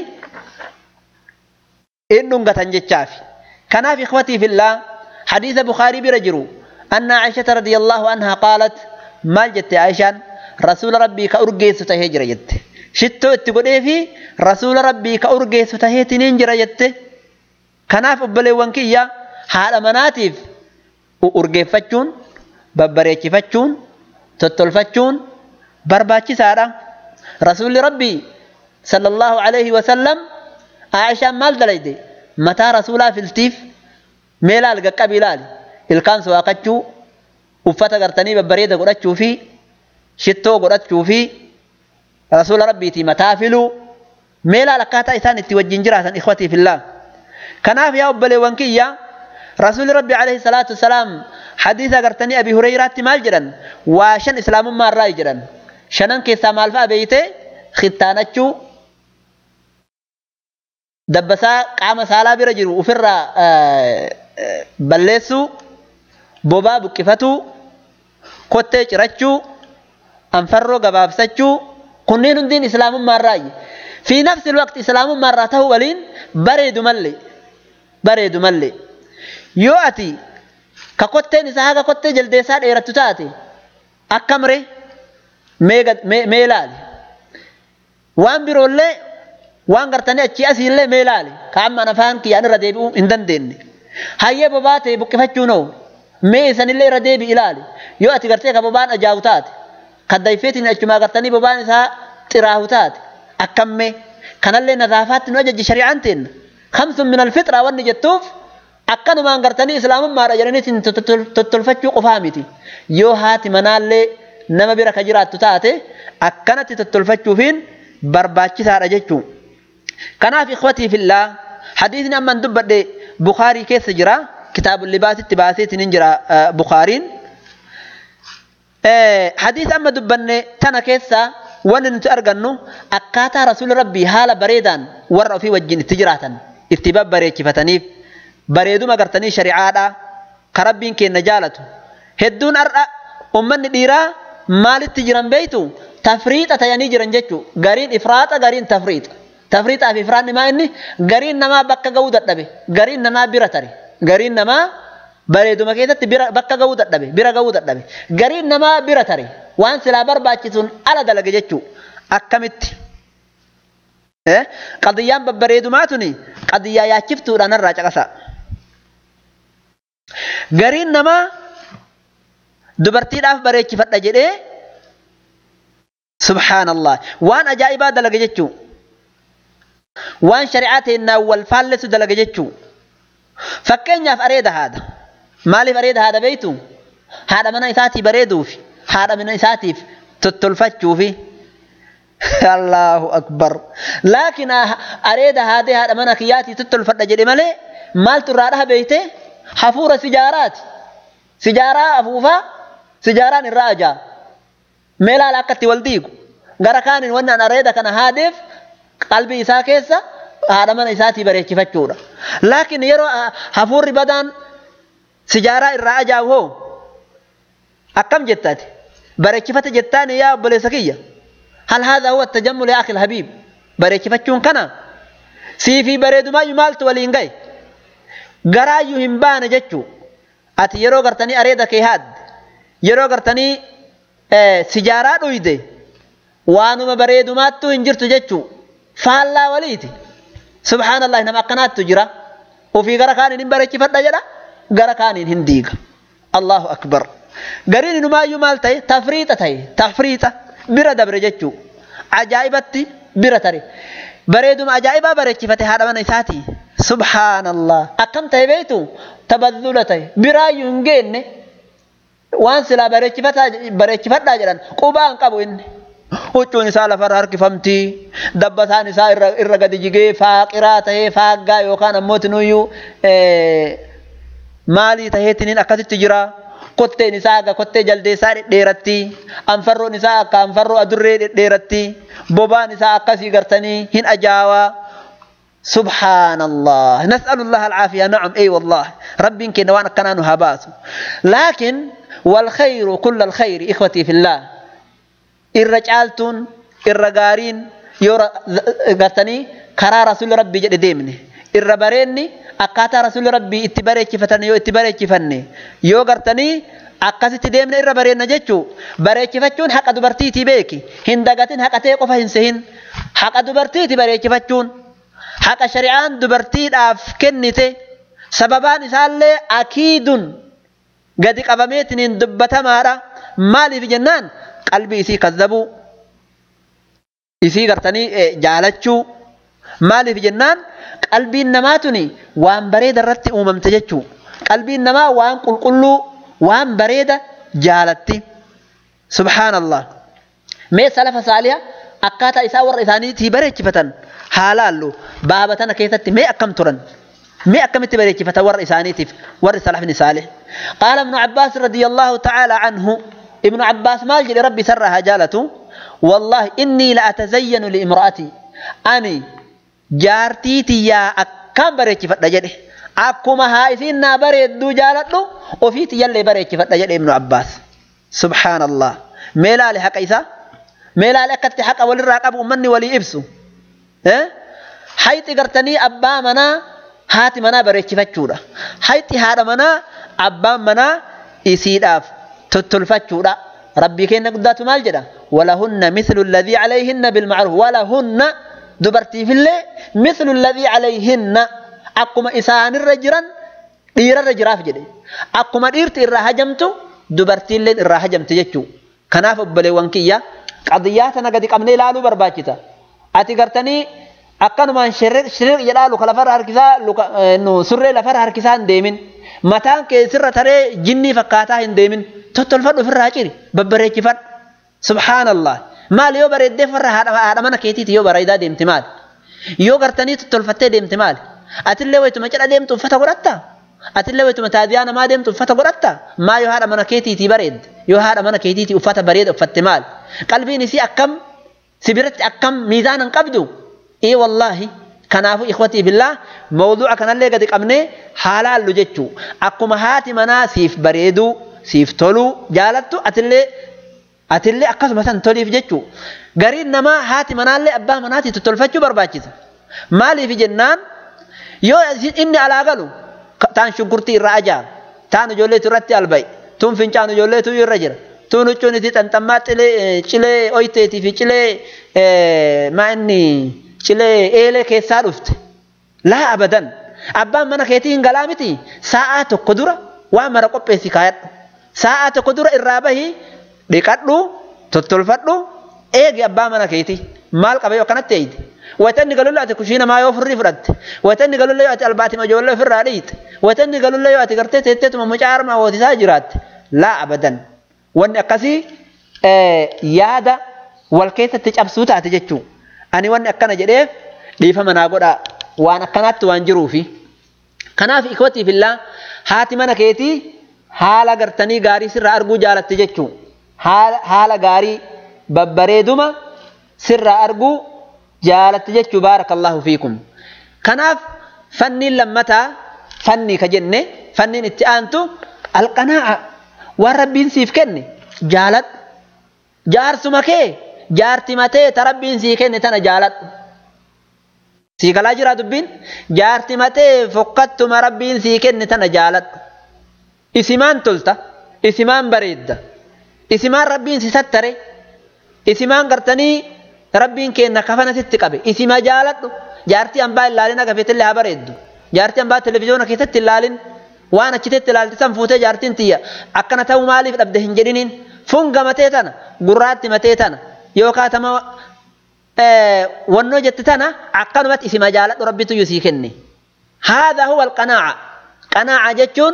إن أنقة جتشاف كان في إخوتي في الله حديث بخاري برجرو أن عائشة رضي الله عنها قالت ما جت عائشة رسول ربي كأرجيس تهجر جت شتو تقولي في رسول ربي كأرجيس تهيتنين جر جت كان في أبلي وانكية هذا مناتف أرجفتشون ببريتفتشون تطلفتشون برباتي سارة رسول ربي صلى الله عليه وسلم عائشة مال دليدي متى رسولها في التيف ميلال قبيلال الكان سواقتشو وفتا قرتني ببريدة قرأتشو في شتو قرأتشو في رسول ربي تي متافلو ميلا لكاتا إثان التوجين جراتا إخوتي في الله كناف يا أبلي وانكية رسول ربي عليه الصلاة والسلام حديثة قرتني أبي هريرة مال جرا وشن إسلام ما الرأي جرا شنن كيسا مالفا بيته ختانتشو دبسا قام سالا برجرو وفر بلسو بوبا بكفتو كوتة رچو أنفرو قبابسچو كنين دين إسلام مرّاي في نفس الوقت إسلام مرّاته ولين بريد ملي يؤتي ككوتة نساها ككوتة جلدسات إيرتوتاتي أكمري ميلالي وان برولي وان قرتني أشي أسيلي ميلالي كعما نفان كي أنا رديبو إندن ديني هاي باباتي بكفتشونو ميسان اللي رديبي إلالي يؤتي قرتي كبابان أجاوتاتي كدايفتين أجمع قرتني بابان إسها تراهوتات أكمّي كان اللي نظافات نوجد شريعتين 5 من الفطرة والنجتوف أكنوا ما قرتني إسلام ما رجلني تتلفتشوا قفامتي يوهات منالي نما بيرك جرات تاتي أكنت تتلفتشوا فين برباتشي سارجتشو كان في إخوتي في الله حديثنا من دبر بخاري كيس جرا كتاب اللباس التباسيت ننجرا بخارين حديث أما دبني تنا كيسا وانا نتأرغنو أكاتا رسول ربي حال بريدان ورأو في وجين تجراتا اتباب بريكي فتنيف بريدو ما قرتني شريعاتا كربين كي نجالتو هدون أرأى أمن ديرا مال التجران بيتو تفريط أتياني جران جتو غارين إفراط غارين تفريط في إفراط نما إني غارين نما بكا قودت نبي غارين نما بيرتري غارين نما بريدو ما كيدت بكا قودت نبي بيرا قودت نبي غارين نما بيرتري وان سلا برباچسون على دلغ جچو اكمت قضيان ببريدوماتني قضيا ياچفتو دان راچقسا غرين نما دبرتي داف بريچ فدا جدي سبحان الله وان اجايبا دلغ جچو وان شريعتنا والفالس دلغ جچو فكنيا فريد هذا مالي فريد هذا بيتو هذا من ايثاتي بريدو في هذا من إساتيف تتلفتشوا فيه الله أكبر لكن أريد هذه من أخياتي تتلفت جدي ملي مال ترارها بيته حفورة سجارة أفوفا سجاران الراجع ميلا لاكتي والديق غركان وانا أريد كان هادف قلبي إساكيسا هذا من إساتي بريكي فتشورا لكن يرو حفور بدان سجارة الراجع هو أكم جتاتي بريكفة جتاني يا بلسكية هل هذا هو التجمل يا أخي الحبيب بريكفتشون كنا سيفي بريد ما يمالت ولينغاي غرايو همبان جتشو أتي يرو غرتني أريد كيهاد يرو غرتني سجارات ويدي وانو ما بريد ما تو انجرتو جتشو فالله وليتي سبحان الله نما قنات تجرى وفي غركان بريكفة جرى غركان هنديق الله أكبر غرين نما يمالتاي تفريطة بيرا دبرجچو عجائبتي بيرا تري بريدوم عجائبا بريچفتي هذا من إساتي سبحان الله أكم تيبيتو تبذلتي بيرا ينجين وان سلا بريچفتا جران قبان قبو إن وچون سال فرار كفمتي دبسان سال إرغد جيجي فاقراته فاقا يوكان موت نويو مالي تهيتنين أكاد تجرا kotteen isaa akka kottee jaldeessaa dheeratti anfarroon isaa akka anfarroo adurree dheeratti bobaan isaa akkasii gartanii hin ajaawaa سبحان الله نسأل الله العافية نعم أي والله ربي كنا وانا كنا نهباس لكن والخير كل الخير إخوتي في الله الرجالتون الرجارين يورا قتني كرا رسول ربي جد ديمني الربريني أكاتا رسول ربي اتباري كفتني يو اتباري كفني يو قتني أكاسي ديمني الربرين نجتشو باري كفتشون حق دبرتي تبيكي هندقاتين حق تيقو فهنسهن حق دبرتي تباري كفتشون حق شريعان دبرتي داف كنته سببان إسالة أكيد قد قبميتنين دبتا مارا مالي في جنان قلبي إسي كذبو إسي قرتني جالتشو مالي في جنان قلبي النماتني وان بريد الرت تجتشو قلبي النما وان قلقلو وان بريد جالتي سبحان الله مي سلف صالحة أكاتا إسا ورئيساني تبريد فتن حالالو بابتنا كيست مي أكم ترن مي أكم تبريد فتن ورئيساني تف ورئيس سلف بن صالح قال ابن عباس رضي الله تعالى عنه ابن عباس مال جل ربي سرها جالته والله إني لأتزين لإمرأتي أني جارتيتي يا أكم بريد فتن جده أكما هايسين بريد دو جالته وفيت يلي بريد فتن جده ابن عباس سبحان الله ميلا لحق إيسا ميلا لكت حق وللراقب أمني ولي إبسو حيث قرتني أبا منا هاتي منا بريتش فتشورا حيث هذا منا أبا منا يسيداف تتلفتشورا ربي كين قدات مال جدا ولهن مثل الذي عليهن بالمعروف ولهن دبرتي في الله مثل الذي عليهن أقوم إسان الرجران دير الرجراف جدي أقوم ديرت الرهجمتو دبرتي اللي الرهجمت جتشو كناف بلي وانكية قضياتنا قد قمني لالو برباكتا أتي قرتني أكانو من شرير يلالو خلفر هركسا نو سرّي لفر هركسان ديمين متان كسر ترى جني فكاتا هنديمين تطلفر في الراجري ببريك فر سبحان الله ما ليو بريد فر هذا منا كيتي تيو بريدا ديمت مال يو قرتني تطلفته ديمت مال أتلي ويتو مجرد ديمت فتقرأتا أتلي ويتو متاديانا ما ديمت فتقرأتا ما يو هذا منا كيتي تي بريد يو هذا منا كيتي تي أفتا بريد أفت مال قلبي نسي أكم سبرت أكم ميزانا قبضو إيه والله كنافو إخوتي بالله موضوع كان اللي قد قمني حلال لجتشو أقوم هاتي منا سيف بريدو سيف تولو جالتو أتلي أقص مثلا تولي في جتشو قريب نما هاتي منا اللي أبا مناتي تتولفتشو برباكيسا مالي في جنان يو إني على قلو تان شنكرتي الرأجا تان جوليتو رتي البي تون فنشانو جوليتو يرجر تونو تشوني تنتمات چلي اويتي في چلي ما اني چلي ايله كيسا دفت لا ابدا ابا من كيتين غلامتي ساعات قدره وامر قبسي كايت ساعات قدره الرابه ديقدو تتلفدو ايغي ابا من كيتي مال قبيو كانت ايد وتني قالوا له تكشينا ما يوفر فرد وتني قالوا له الباتي ما جول له فراديت وتني قالوا له تقرتي تتت مجار ما وتساجرات لا ابدا وان قسي يادا والكيت تجابسوتا تجچو اني وان اكنا جديف ديفا منا غدا وانا كانت وانجرو في كنا في اخوتي في الله هاتي منا كيتي حالا غرتني غاري سر ارغو جالت تجچو حالا غاري ببريدما سر ارغو جالت تجچو بارك الله فيكم كنا فني لمتا فني كجنه فني اتانتو القناعه وربين سيف كني جالت جار سمكه جارتي متى تربين سيف كني تنا جالت سيكلا جرا دبين جارتي متى فقدت مربين سيف كني تنا جالت اسمان تلتا اسمان بريد اسمان ربين ستري اسمان قرتني ربين كنا كفنا ستقبي اسما جالت جارتي انبا لالنا كفيت اللي بريد جارتي انبا تلفزيون كيتت لالن وانا كتت لالت سنفوته جارتين تيا اكنا تو مالي فدبده هنجدين فونغا متيتنا غرات متيتنا يوكا تما ونو جتتنا اكنمت اسم جالت ربي تو يسيكني هذا هو القناعه قناعه جچون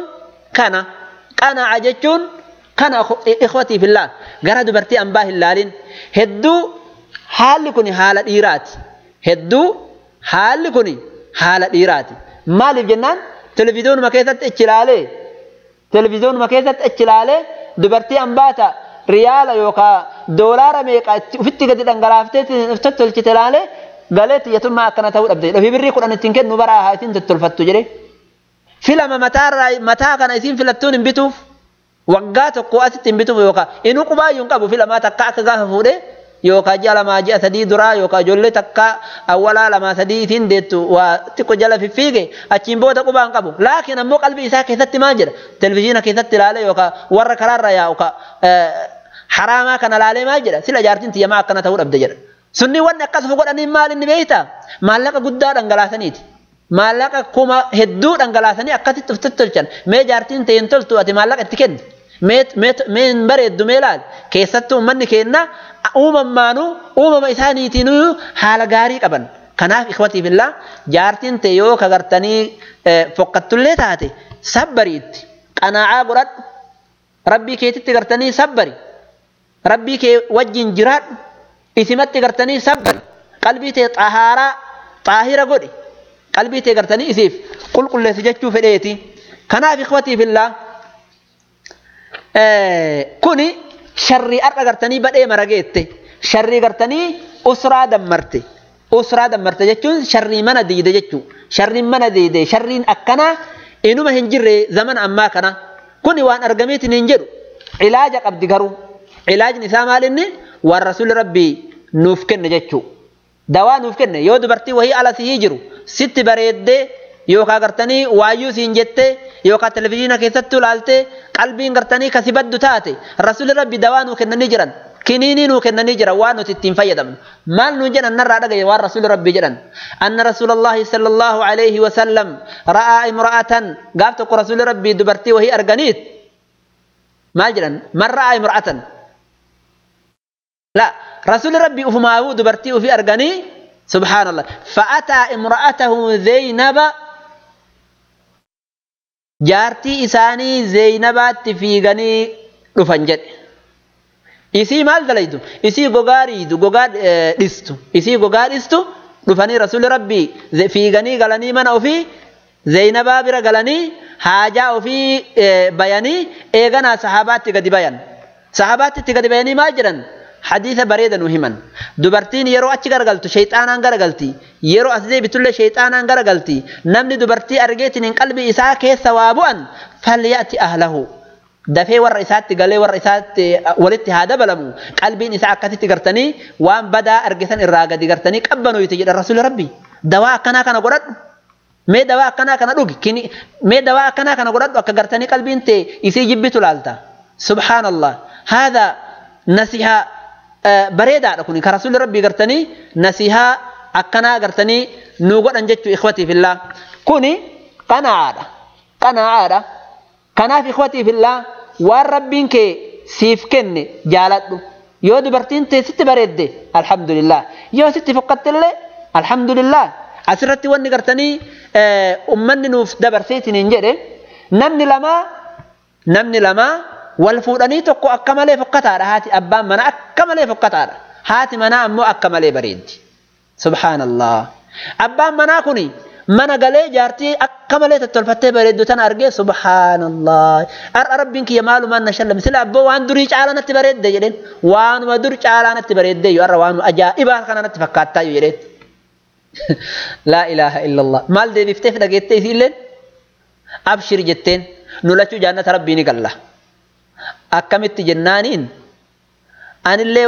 قناعه جچون كان اخوتي في الله غرد برتي انباه اللالين هدو حال كوني حال ديرات هدو حال كوني حال ديرات مال الجنان تلفزيون ما كيتت اتشلاله تلفزيون ما كيست اتشلاله دبرتي أنباتا ريال يوكا دولار ميقا وفيتي قد الانقلافتي تتل تلاله قالت يتم ما أكنا تقول أبدي لو في بري قرآن التنكين نبراها يتين تتلفتو جري فيلم متى كان يسين فيلتون بيتوف وقات قوات بيتوف يوكا إنو قبا ينقبو فيلم ما تكا كغاه فوده يوكا جالا ما جاء سدي درا يوكا جولي تكا أولا لما سدي تين ديتو وتكو جالا في فيجي أتشيمبو تقبا ينقبو لكن أمو قلبي إساء كيست ماجر تلفزيون كيست لاله يوكا ورا كرار يوكا حراما كان لاله ماجر سلا جارتين تيما أكنا تقول أبدي جر سني وانا قصف قرآن مال النبيتا مالك قدار انقلاسانيتي مالك كوما هدود انقلاساني أكتي تفتتلشان ما جارتين تينتلتو أتي مالك اتكن مين بريد دميلال كيستو من كينا أمم إسانيتينو حال غاري قبن كناف إخوتي في الله جارتين تيو كغرتني فقدت اللي تاتي صبريت قناعة قرأت ربي كيتي تغرتني صبري ربي كي وجين جرات إثمت تغرتني صبري قلبي تي طاهرة قولي قلبي تي غرتني إثيف قل لسجدتو في الإيتي كناف إخوتي في الله كوني شري أرغرتني بدأ مرقيتي شري غرتني أسرى دمرتي جتون شري من ديده جتو شري من ديده شرين أكنا إنو ما هنجر زمن أما كنا كوني وان أرغميت ننجر علاجك أبدي غرو علاج نسام آلني والرسول ربي نوفكن جتو دواء نوفكن يود برتي وهي على سيجرو ست بريد يوكا غرتني وايو سينجته يوكا تلفزيون كيستو لالته قلبين غرتني كسبت تاتي رسول ربي دوانو كنني جران كنيني نو كنني جرا وانو تتين فيدم مال نو جران نرى دغ وار رسول ربي جران ان رسول الله صلى الله عليه وسلم راى امراه قالت رسول ربي دبرتي وهي ارغنيت ما جران من راى امراه لا رسول ربي افماو دبرتي وفي ارغني سبحان الله فاتى امراته زينب جارتي إساني زينبات في غني رفنجد إسي مال دلائدو إسي غوغار دستو رفني رسول ربي في غني غلاني من أو في زينبا برا غلاني حاجة أو في بياني إيغانا صحابات تقدي بياني ما جرن حديث بريدا مهما دبرتين يرو أتش غرغلتو شيطان غرغلتي يرو أسدي بتول شيطان غرغلتي نمني دبرتي أرجيتين قلبي إساء كيس ثوابان فليأتي أهله دفي ورئيسات قالي ورئيسات ولدت هذا بلمو قلبي إساء كتي تغرتني وان بدا أرجيتن الراغة تغرتني قبنو يتجد الرسول ربي دواء كنا قرد مي دواء كنا دوغ كني مي دواء كنا قرد وكغرتني قلبي انت يسي جبتو لالتا سبحان الله هذا نصيحة بريدة أكوني كرسول ربي قرتني نسيها أكنا قرتني نوقت أنجت إخوتي في الله كوني قناعة كنا في إخوتي في الله والربين كي سيف كني جالته يود برتين تست بريدة الحمد لله يو ست فقدت الله الحمد لله أسرت وني قرتني أمني نوف دبرتي ننجره نمني لما والفوداني تكو أكمله فقطار هاتي أبان منا أكمله فقطار هاتي منا أمو أكمله بريد سبحان الله أبان منا كوني منا قالي جارتي أكمله تتلفتة بريد تن أرجع سبحان الله ربك يمال من نشل مثل أبو وان دريج على نت بريد جدين وان ودرج على نت بريد يور وان أجائب خنا نت فقطة يريد لا إله إلا الله مال دي بفتح دقيت تيسيلن أبشر جتين نلتو جنة ربي نقله أكملت جنانين أنا اللي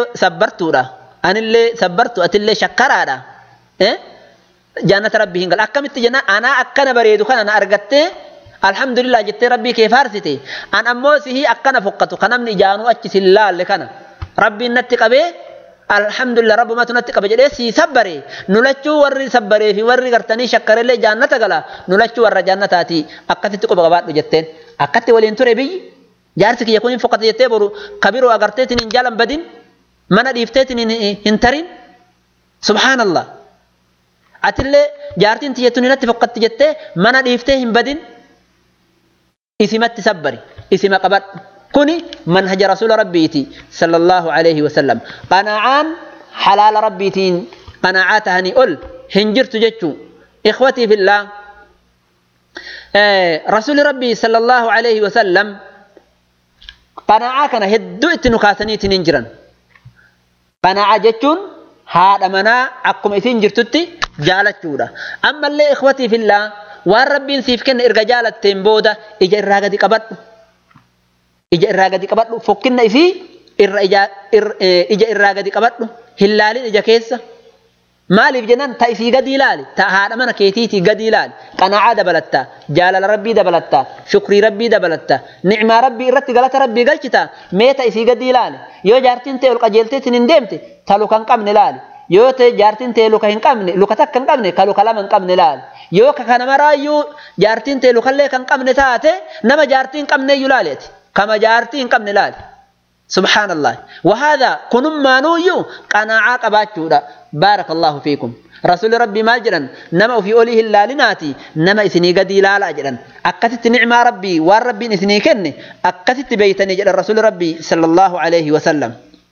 صبرت أتلي شكرا جنة ربي هنقل أكملت جنان أنا أكنا بريدو كان أنا أرجعت الحمد لله جت ربي كيف فارستي أنا أموسه أكنا فقته كنا من جانو أتش الله اللي كان ربي نتق به الحمد لله رب ما تنتق به جلسي صبري نلتشو وري صبري في وري قرتني شكر اللي جنة قلا نلتشو ور جنة تاتي أكتت قبضات جتين أكتت ولين تري بي جارتك يكون فقط يتبرو كبيرو أغرتين إن جالم بدين منا ديفتين إنترين سبحان الله أتلي جارتين تيتوني نت فقط تجته منا ديفتين بدين إسمات تسبري إسم قبر كوني منهج رسول ربيتي صلى الله عليه وسلم قناعان حلال ربيتين قناعاتها نقول هنجرت جتشو إخوتي في الله رسول ربي صلى الله عليه وسلم قناعة كان هدو اتنكاسني تنجرا قناعة جتون هذا منا أقوم إثين جرتتي جالت جودا أما اللي إخوتي في الله والرب سيف كن إرجع جالت تنبودا إجا الراجع دي كبر إجا الراجع دي كبر فكنا في إجا الراجع دي كبر هلالي إجا كيسة مالي بجنان تايفي قدي لالي هذا منا كيتيتي قدي لالي قناعة دبلتا جالل ربي دبلتا شكري ربي دبلتا نعمة ربي رتي قالت ربي قالتا ميتا إفي قدي لالي يو جارتين تيول قجلتي تنندمتي تلو كان قمن لالي يو تي جارتين تيلو كان قمن لوكتك كان قمن كالو كلام قمن لالي يو كان مرايو جارتين تيلو كله كان قمن تاتي نما جارتين قمن يلاليتي كما جارتين قمن لالي سبحان الله وهذا كنم ما نويو قناعة قباتشودا بارك الله فيكم رسول ربي مالجرا نما في أوليه اللالناتي نما إثني قدي لا لاجرا أكتت نعمة ربي والربي إثني كني أكتت بيتني جل رسول ربي صلى الله عليه وسلم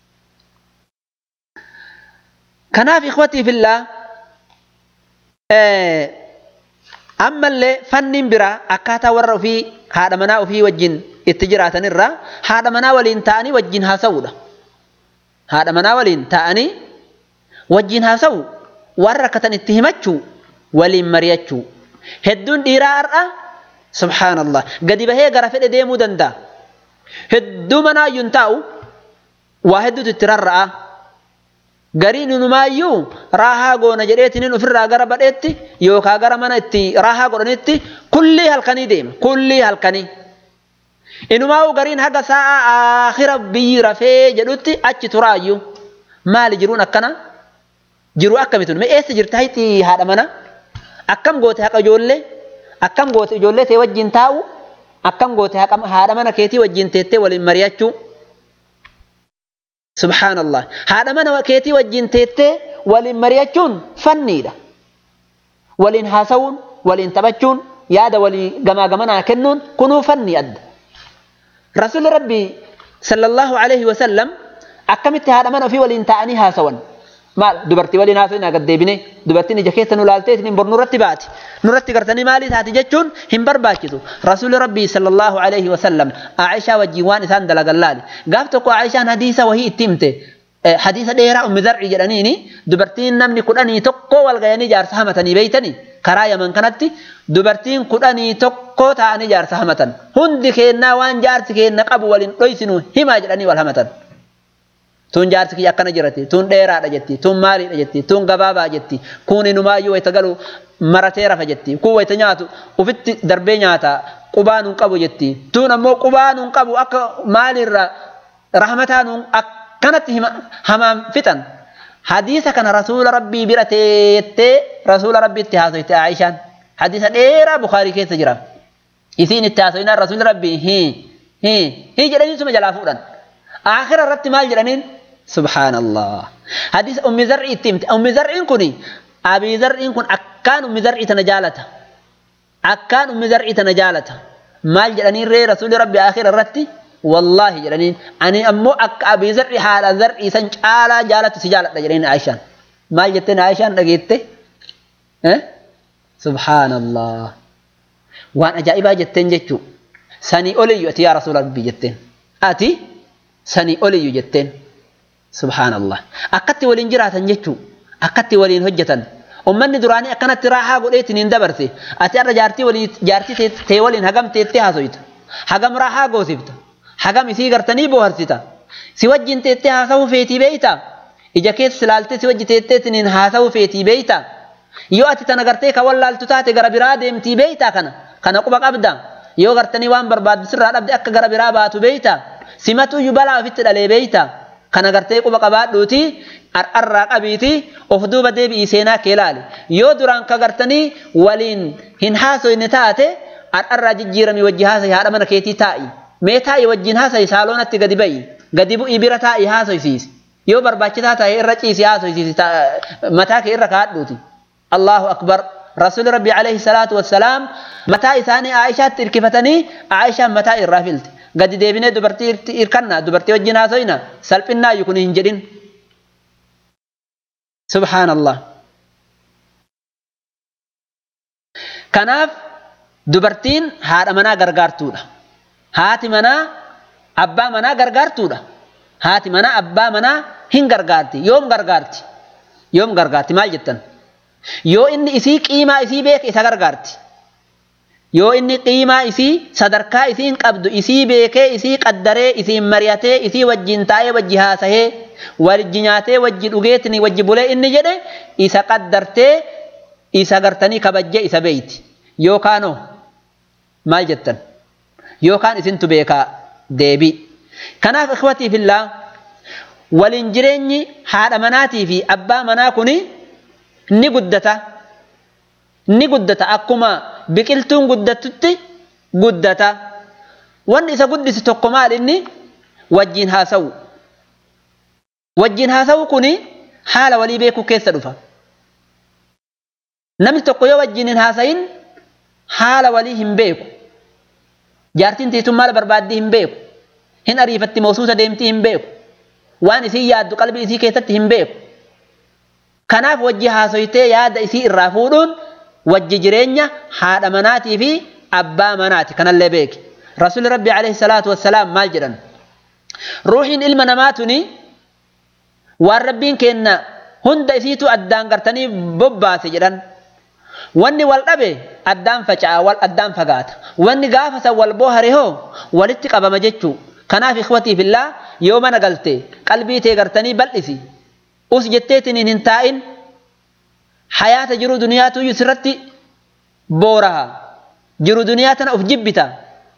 كان في إخوتي في الله أما اللي فنن برا أكاتا ورّو في هذا منا وفي وجن اتجرات نرى هذا منا ولين تاني وجنها سودا هذا منا ولين تاني وجنها سو ورّكة اتهمتشو ولين مريتشو هدون ديرار سبحان الله قد بهي غرفت ديمو دندا هدو منا ينتاو وهدو تتررأ غرين نمايو راها غونا جريتين نفر غربدتي يوكا غرمنا اتي راها غونتي كل هلكني ديم كل هلكني انماو غرين حق ساعه اخر بيرفه جدوتي اچ ترايو مال جرون اكنا جرو اكمتون ما اس جرتايتي هذا منا اكم غوتي حق جوله اكم غوتي جوله تي وجين تاو اكم غوتي حق هذا منا كيتي وجين تيتي ولي مرياچو سبحان الله هذا من وكيتي وجين تيتي ولين مريتشون فنيدا ولين هاسون ولين تبتشون يادا ولي جما كنون كنوا فني أد رسول ربي صلى الله عليه وسلم أكملت هذا من في ولين تاني هاسون ما دبرتي ولين هاسون قد دبني دبرتي نجكيت نولالتي نبر نرتبات نرتب كرتني مالي هاتي جتشون هم برباكتو رسول ربي صلى الله عليه وسلم عائشة وجيوان إنسان دلق اللالي قافتكو عائشة حديثة وهي اتمت حديثة ديرا أم ذرع جرانيني دبرتين نمني قراني تقو والغياني جار سهمتني بيتني كرايا من كانت دبرتين قراني تقو تاني جار سهمتن هندي كينا وان جارت كينا قبو ولين قيسنو هما جراني والهمتن تون جارتك يكنا جرتي تون ديرا جتي تون مالي جتي تون غبابا جتي كوني نمايو ويتقالو مرتيرا فجتي كو ويتنياتو وفت دربي نياتا قبان قبو جتي تون امو قبان قبو اك مالي رحمتان كانت همام فتن حديثا كان رسول ربي برتي رسول ربي اتهاسيت عائشة حديثا ديرا بخاري كيس جرا يسين اتهاسينا رسول ربي هي جرانين سمجا لافورا آخر الرت مال جرانين سبحان الله حديث أم زرع تيمت أم زرع كوني أبي زرع كون أكان أم زرع تنجالته أكان أم زرع تنجالته مال جرانين ري رسول ربي آخر الرت والله جرانين أني أمو أك أبي زرع حال زرع سنج على جالت سجالت جرانين عائشة مال جتنا عائشة لقيته سبحان الله وأنا جائبة جتن جتشو سني أولي يا رسول ربي جتن أتي سني أولي جتن سبحان الله أكتي ولين جراتا جتشو أكتي ولين هجة أمني دراني أكنت راحة قلت نندبرتي أتي أرى جارتي ولي جارتي تي ولين هجم تيتها سويت هجم راحة قوسبت هجم يسيقرتني بوهرسيتا سوجين تيتها سو فيتي بيتا إجا كيس سلالتي سوجي تيتين هاسو فيتي بيتا يو أتي تنقرتي كولا التتاتي قربرا ديمتي بيتا كان قبك أبدا يو قرتني وان برباد بسر أبدا أكا قربرا باتو بيتا سماتو يبالا فتر علي بيتا كان قرتي قبك أباد دوتي أرقاق أبيتي أفدوب ديبي إسينا كيلالي يو دران كقرتني ولين هنحاسو إنتاتي أرقا جيرمي وجهاسي هذا من كيتي تائي ميتاي وجهاسي سالونتي قدبو إبرا تائي هاسو يسيس يو برباچتا تائي إرچي سياسو يسيس متاك إرقاق دوتي الله أكبر رسول ربي عليه الصلاة والسلام متى إساني عائشة تركفتني عائشة متى إرافلت قد ديبنا دبرتي إركنا دبرتي وجنا سوينا سلبنا يكون هنجرين سبحان الله كناف dubartiin haadha manaa gargaartuudha. Haati manaa abbaa manaa gargaartuudha. Haati manaa abbaa manaa hin gargaarti. Yoom gargaarti maal jettan? Yoo inni isii qiimaa isii beeke isa gargaarti. Yoo inni qiimaa isii sadarkaa isiin qabdu isii beekee isii qaddaree isii mari'atee isii wajjin taa'ee wajji haasahee wajji nyaatee wajji dhugeetini wajji bulee inni jedhe isa qaddartee isa gartanii kabajjee isa beeyti. Yookaanoo maal jettan? Yookaan isintu beekaa deebii. Kanaaf ikhwatii fillah waliin jireenyi haadha manaatii fi abbaa manaa kuni ni guddata akkuma biqiltuun guddatutti guddata. Wanni isa guddisi tokko maal inni wajjin haasawu. Wajjin haasawu kuni haala walii beekuu keessa dhufa. Namni tokko yoo wajjin hin haasayin haala walii hin beeku. Jaartiin tiitun maal barbaaddi hin beeku. Hin ariifatti moosuusa deemtii hin beeku. Waan isii yaaddu qalbii isii keessatti hin beeku. Kanaaf wajji haasoytee yaada isii irraa fuudhuun wajji jireenya haadha manaatii fi abbaa manaati. Kanallee beeki. Rasuulli Rabbi alayhi salaatu wassalaam maal jedhan? Ruuhiin ilma namaatuni waan Rabbiin kenna hunda isiitu addaan gartanii bobbaase jedhan. Wanni wal dhabe addaan faca'a wal addaan fagaata. Wanni gaafa san wal boohare hoo walitti qabama jechuu. Kanaaf ikhwatii fillah yoo mana galte qalbii tee gartanii bal'isi. Us jetteetiin hin taa'in hayaata jiru duniyaatu sirratti booraha. Jiru duniyaa tana uf jibbita.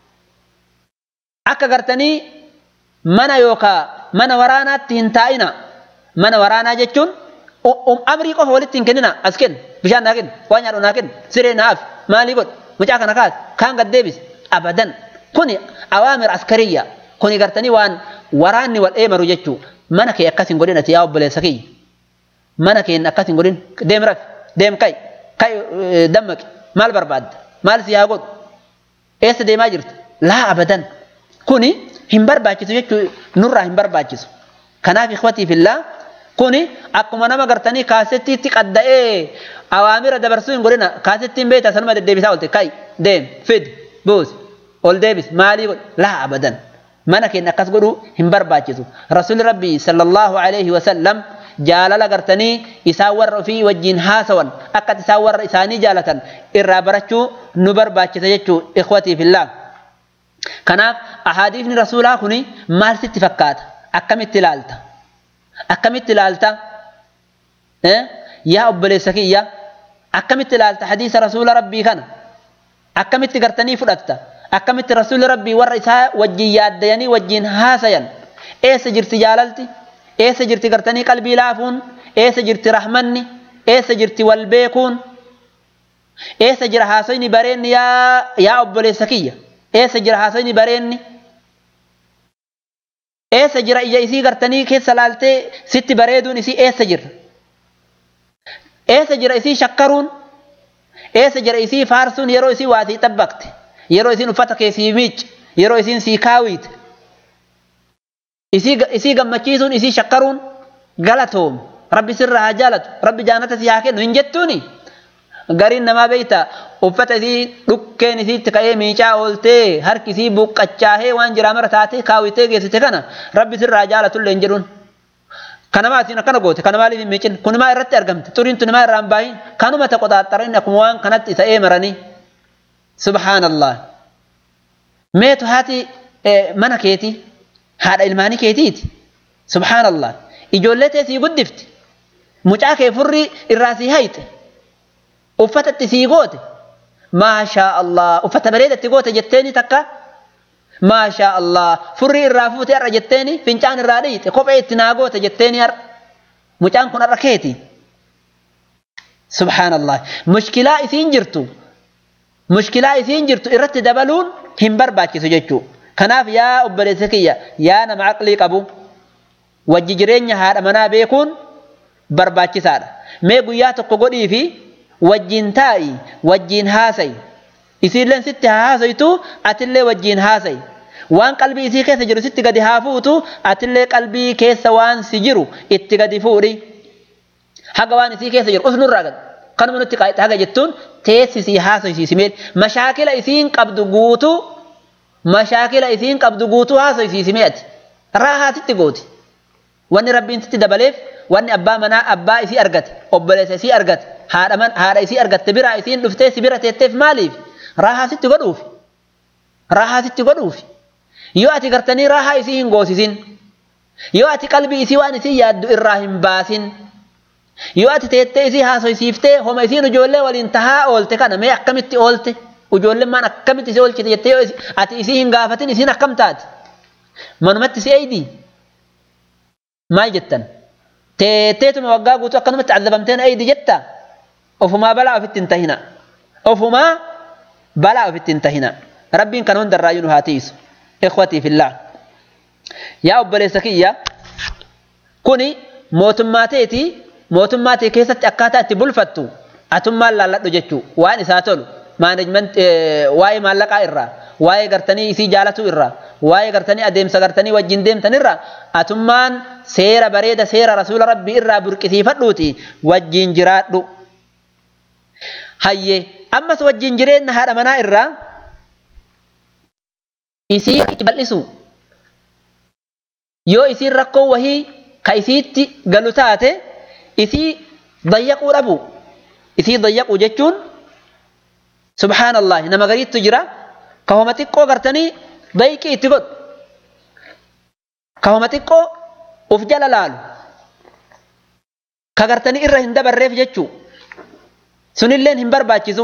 Akka gartanii mana yookaa mana waraanaatti hin taa'ina. Mana waraanaa jechuun amrii qofa walitti hin kennina. As kenna bishaan naa kenna waan nyaadhu naa kenna siree naaf maalii godhu mucaa kana kaas kaan gad deebisi abadan. Kuni awaamir askariyya. Kuni gartanii waan waraanni wal eemaru jechuu. Mana kee akkas hin godhin ati yaa obboleessa kiyya. Mana kee akkas hin godhin deem rafi deem kay dammaqi maal barbaadda maal si yaa godhu eessa deemaa jirta laa abadan. Kuni hin barbaachisu jechuu nurraa hin barbaachisu. Kanaaf ikhwatii fillah kuni akkuma nama gartanii kaasettiitti qadda'ee awaamira dabarsuu hin godhina. Kaasettiin beektaa sanuma deddeebisaa oolte kay deem fid buus ol deebis maalii godhu laa abadan. Mana keenya akkas godhuu hin barbaachisu. Rasuulli Rabbii sallallahu alayhi wa sallam jaalala gartanii isaan warra ofii wajjin haasawan akka isaan warra isaanii jaalatan irraa barachuu nu barbaachisa jechuu ikhwatii fillah. Kanaaf ahadiifni rasuulaa kuni maal sitti fakkaata? Akkamitti ilaalta? Akkamitti ilaalta? Yaa obboleessa kiyya akkamitti ilaalta hadiisa rasuula Rabbii kana? Akkamitti gartanii fudhatta? Akkamitti rasuulli Rabbii warra isaa wajjin yaaddayanii wajjin haasayan? Eessa jirti jaalalti? Eessa jirti gartanii qalbii laafuun? Eessa jirti rahmanni? Eessa jirti wal beekuun? Eessa jira haasayni bareenni yaa obboleessa kiyya? Eessa jira haasayni bareenni? Eessa jira ija isii gartanii keessa laaltee sitti bareeduun isii eessa jira? Eessa jira isii shakkaruun? Eessa jira isii faarsuun yeroo isii waa sii xabbaqte? Yeroo isiin uffata keessii miic yeroo isiin sii kaawwiite isii gammachiisuun isii shakkaruun galatoom Rabbi sirra haa jaalatu Rabbi jaanata si haa kennu hin jettuuni. Gariin namaa beeyta uffata isii dhukkeen isiitti ka'ee miicaa ooltee harki isii buqqachaahee waan jiraa mara taatee kaawwitee geessite kana Rabbi sirra haa jaalatullee hin jedhuun. Kanamaa isiin akkana goote kana maaliif hin miicin kun maa irratti argamte xuriintu namaa irraa hin baahin kanuma ta qoxaaxaran akkuma waan kanatti isa eemaranii. Subhaanallah. Meetu haati mana keeti haadha ilmaanii keetiiti. Subhaanallah. Ijoollee teessii guddifti. Mucaa kee furrii irraa sii hayxe. Uffatatti sii goote. Maashaa Allah. Uffata bareedatti goote jetteeni takka. Maashaa Allah. Furrii irraa fuute har'a jetteeni fincaan irraa dhiite kophee itti naa goote jetteeni har'a. Mucaan kun har'a keeti. Subhaanallah. Mushkilaa isiin jirtu. Mushkilaa isiin jirtu irratti dabaluun hin barbaachisu jechuu. Kanaaf yaa obboleessa kiyya yaa nama aqlii qabu wajji jireenya haadha manaa beekuun barbaachisaadha. Mee guyyaa tokko godhii fi wajjin taa'i wajjin haasa'i. Isiilleen sitti haasaytu atillee wajjin haasa'i. Waan qalbii isii keessa jiru sitti gadi haa fuutu atillee qalbii keessa waan si jiru itti gadi fuudhi. Haga waan isii keessa jiru usnurraa gad kanuma nutti qaayita haga jettuun teessisii haasoysiisimee mashaakila isiin qabdu guutuu haasoysiisimee ati raahaatitti gooti wanni rabbiin sitti dabaleef wanni abbaa manaa abbaa isii argate obboleessa isii argate haadha isii argatte biraa isiin dhuftee si bira teetteef maaliif raahaatitti godhuufi yoo ati gartanii raahaa isii hin goosisin yoo ati qalbii isii waan isii yaaddu irraa hin baasin yoo ati teettee isii haasoysiiftee homa isiin ijoollee waliin tahaa oolte kana mee akkamitti oolte ijoolleen maan akkamitti isii oolchite jettee yoo ati isii hin gaafatin isiin akkam taati manumatti si eeydii maal jettan teetteetuma waggaa guutuu akkanumatti azabamteen eeydi jetta ofumaa balaa ofitti hin tahina rabbiin kan hundarraayyuu nu haa tiisu ikhwatii fillah yaa obboleessa kiyya kuni mootummaa tee keessatti akkaataa itti bulfattu atummaan laalladhu jechuu waan isaa tolu waa'ee maallaqaa irraa waa'ee gartanii isii jaalatuu irraa waa'ee gartanii adeemsa gartanii wajjin deemtan irraa atummaan seera bareeda seera rasuula rabbii irraa burqisiifadhuuti wajjin jiraadhu hayyee ammas wajjin jireenya haadha manaa irraa isii bal'isu yoo isiin rakkoo wahii ka isiitti galu taate isii dayyaquu dhabu isii dayyaquu jechuun subhaanallah nama gariittu jira ka homa xiqqoo gartanii dayiqii itti godhu ka homa xiqqoo uf jala laalu ka gartanii irra hin dabarreef jechuu sunilleen hin barbaachisu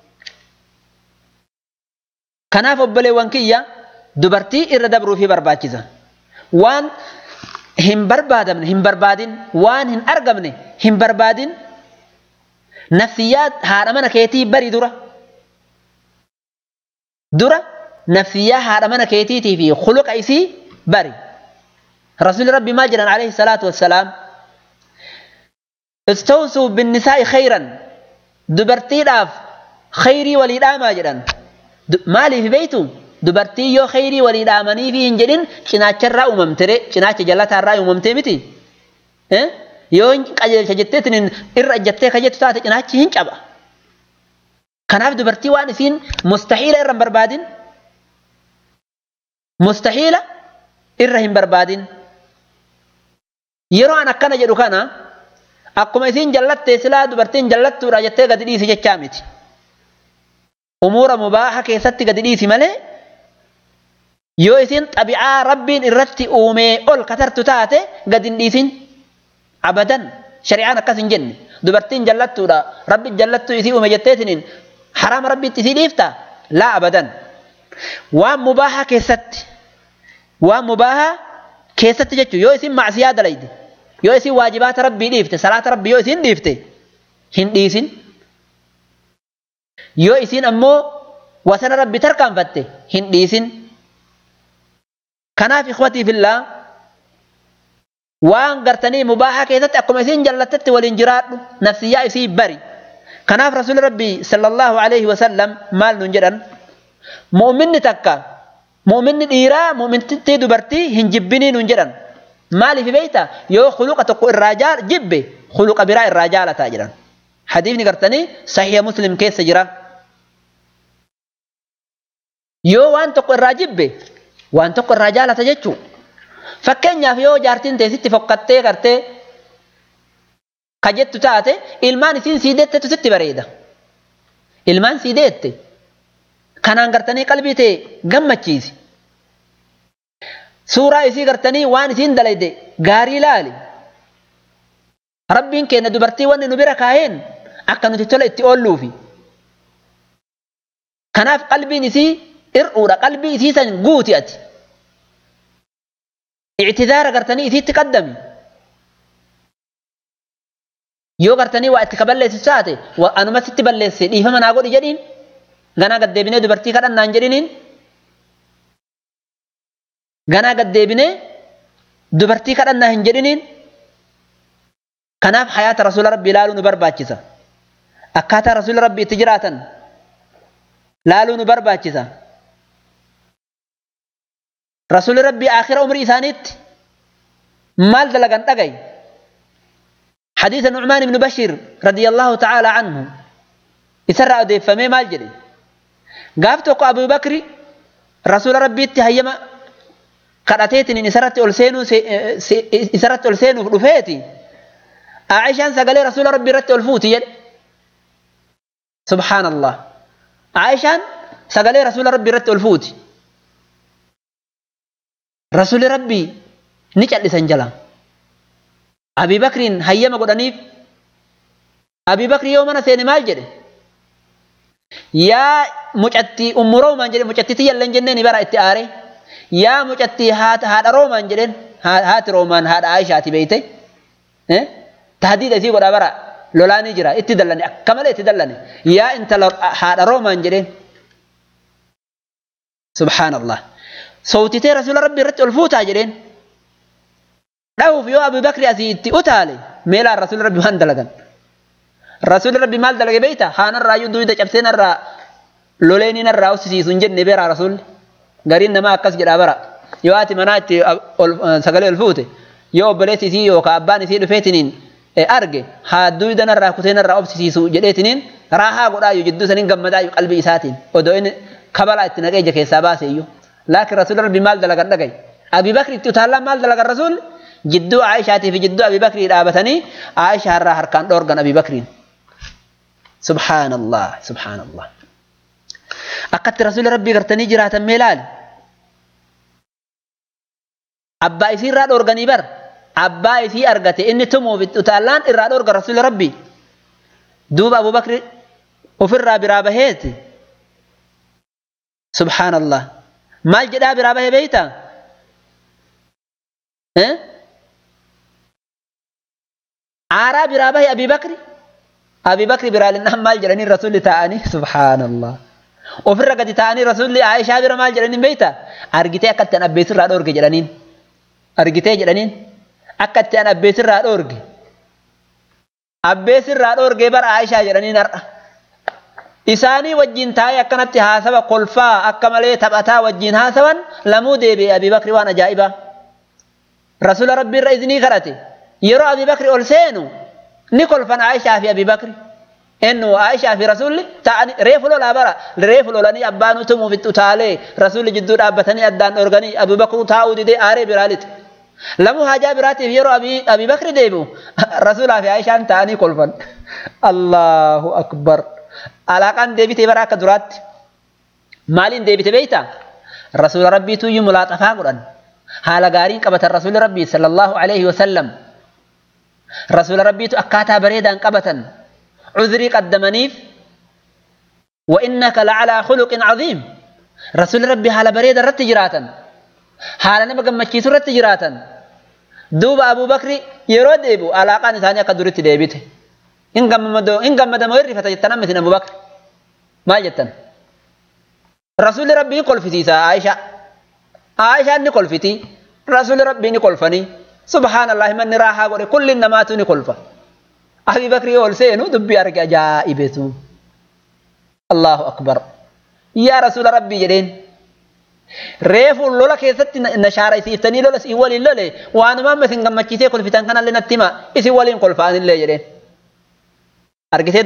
kanaaf obboleewwan kiyya dubartii irra dabruufi barbaachisa waan hin barbaadin waan hin argamne hin barbaadin nafsiyyaa haadha mana keetii bari dura nafsiyyaa haadha mana keetiitii fi khuluqa isii bari rasuuli rabbi maal jedhan alayhi salaatu wassalaam istawsuu binnisaa'i khayran dubartiidhaaf khayrii walii dhaamaa jedhan maaliif beeytu dubartii yoo khayrii walii dhaamanii fi hin jedhin cinaacharraa uumamtere cinaacha jallataarraa uumamtee miti yoo qajeelcha jetteetiin irra ejjattee ka jettu taate cinaachi hin caba kanaaf dubartii waan isiin mustahiila irra hin barbaadin yeroo an akkana jedhu kana akkuma isiin jallatte silaa dubartiin jallattuudha jettee gadi dhiisi jechaa miti umuura mubaaha keessatti gadi dhiisi malee yoo isiin xabi'aa rabbiin irratti uumee ol katartu taate gadi hin dhiisin abadan shari'aan akkas hin jenne dubartiin jallattuudha rabbi jallattuu isii uume jetteetiniin haraama rabbiitti isii dhiifta laa abadan waan mubaaha keessatti jechuu yoo isiin macsiyaa dalayde yoo isiin waajibaata rabbii dhiifte salaata rabbii yoo isiin dhiifte hin dhiisin yoo isiin ammoo wasana rabbi tarkaanfatte hin dhiisin kanaaf ikhwatii fillaa waan gartanii mubaaha keessatti akkuma isiin jallattetti waliin jiraadhu nafsiyyaa isii bari kanaaf rasuuli rabbii sallallahu alayhi wasallam maal nun jedhan mu'minni dhiiraa mu'mintii dubartii hin jibbinii nun jedhan maaliif beeyta yoo khuluqa tokko irraa jibbe khuluqa biraa irraa jaalataa jedhan hadiifni gartanii sahiha muslim keessa jira yoo waan tokko irraa jibbe waan tokko irraa jaalata jechuu fakkeenyaaf yoo jaartiin teessitti fokkattee gartee ka jettu taate ilmaan isiin sii deettetu sitti bareeda ilmaan sii deette kanaan gartanii qalbii ta'e gammachiisi suuraa isii gartanii waan isiin dalayde gaarii laali rabbiin keenya dubartii wanni nu bira kaaheen akka nuti tola itti oolluufi kanaaf qalbiin isii ir'uudha qalbii isii san guuti ati i'tidaara gartanii isiitti qaddami yoo gartanii waa itti kaballeessu taate anuma sitti balleesse dhiifama naa godhi jedhiin ganaa gaddeebinee dubartii kadhannaan jedhiniin ganaa gaddeebinee dubartii kadhannaa hin jedhiniin kanaaf hayaata rasuula rabbii laaluu nu barbaachisa akkaataa rasuula rabbii itti jiraatan laaluu nu barbaachisa rasuuli rabbii aakhira umrii isaaniitti maal dalagan dhagay حديث النعمان بن بشير رضي الله تعالى عنه يسرع ديف فمي مال جدي قافتك أبو بكر رسول ربي تهيما قرأتيتني إسرت ألسينو رفيتي عائشة سقالي رسول ربي رت ألفوتي جدي سبحان الله عائشة سقالي رسول ربي رت ألفوتي رسول ربي نجعل لسنجلا أبي بكر هيما قدنيف أبي بكر يومنا سيني مال جدي يا مجتي أم رومان جدي مجتي تيال جنني برا اتعاري يا مجتي هات رومان جدي هات رومان هات عائشة بيتي تهديد أسي قد برا لولاني جرا اتدلني كمال اتدلني يا انت هات رومان جدي سبحان الله صوتي رسول ربي رت الفوتا جدي لو في أبو بكر أسيتي أتالي ميلا رسول ربي هان دلقن رسول ربي مال دلق بيتا هان الرأي دويدة جبسين الرأي لولينين الرأي وسيسي سنجد نبيرا رسول قرين نما أكس جدا برا يواتي مناتي سقلي الفوتي يو بليتي سيو كأباني سيدو فيتنين أرجي ها دويدة الرأي كتين الرأي وسيسي سجدتنين راها قد آيو جدو سنين قمدا قلبي إساتين ودوين كبلا اتنقى جكي ساباسي لكن رسول ربي مال دلقن دقي أبي بكر تتعلم مال دلق الرسول جدو عائشة في جدو أبي بكر رابطني عائشة هرّا كان أورغان أبي بكر سبحان الله سبحان الله أقدت رسول ربي قرتني جراتا ميلال أبا إسي راد أورغاني بر أبا إسي أرغتي إني تمو بتتالان إراد أورغ رسول ربي دوب أبو بكر وفر برابهيت سبحان الله مال جدا برابه بيتا عارا برابه أبي بكر برال إنهم مال جراني رسول تاني سبحان الله وفر قد تاني رسول عائشة بر مال جراني بيتا أرجتي أكتر أنا بيسر راد أورج جرانين أرجتي جرانين أكتر أنا بيسر راد أورج أبيسر راد أورج بر عائشة جرانين إساني وجين تاي أكنت هاسوا قلفا أكملت تبأتا وجين هاسوا لمودي بأبي بكر وانا جائبا رسول ربي الرئيسني خرتي يرى أبي بكر ألسينو نقول فان عائشة في أبي بكر إنه عائشة في رسول تعني ريفلو لا برا ريفلو لاني أبانو تمو في التالي رسول جدود أبتني أدان أرغني أبي بكر تاودي دي آري برالت لمو هاجا براتي يرى أبي بكر ديبو رسول في عائشة تعني قل فان الله أكبر علاقان ديبتي براك درات مالين ديبتي بيتا رسول ربي توي ملاطفا قران حالا غارين قبت الرسول ربي صلى الله عليه وسلم رسول ربي أكاتا بريدا قبتا عذري قدمنيف وإنك لعلى خلق عظيم رسول ربي حالا بريدا رت جراتا حالا نبقى مكيس رت جراتا دوب أبو بكر يرود ديبو علاقان ثانية قدرت ديبته إن قمد موري فتجتنا مثل أبو بكر ما جتن رسول ربي قل في سيسا عائشة نقول فتي رسول ربي نقول فني سبحان الله من راحة كل النمات نقول فا أبي بكر يقول سينو دبي أرجع جائبته الله أكبر يا رسول ربي جدين ريف اللولا كيست نشارة يسيفتني لولا سيوالي اللولي وأنا ما مثل قم مكيسي قل فتان كان لنا التما يسيوالي نقول فان اللي جدين أرجع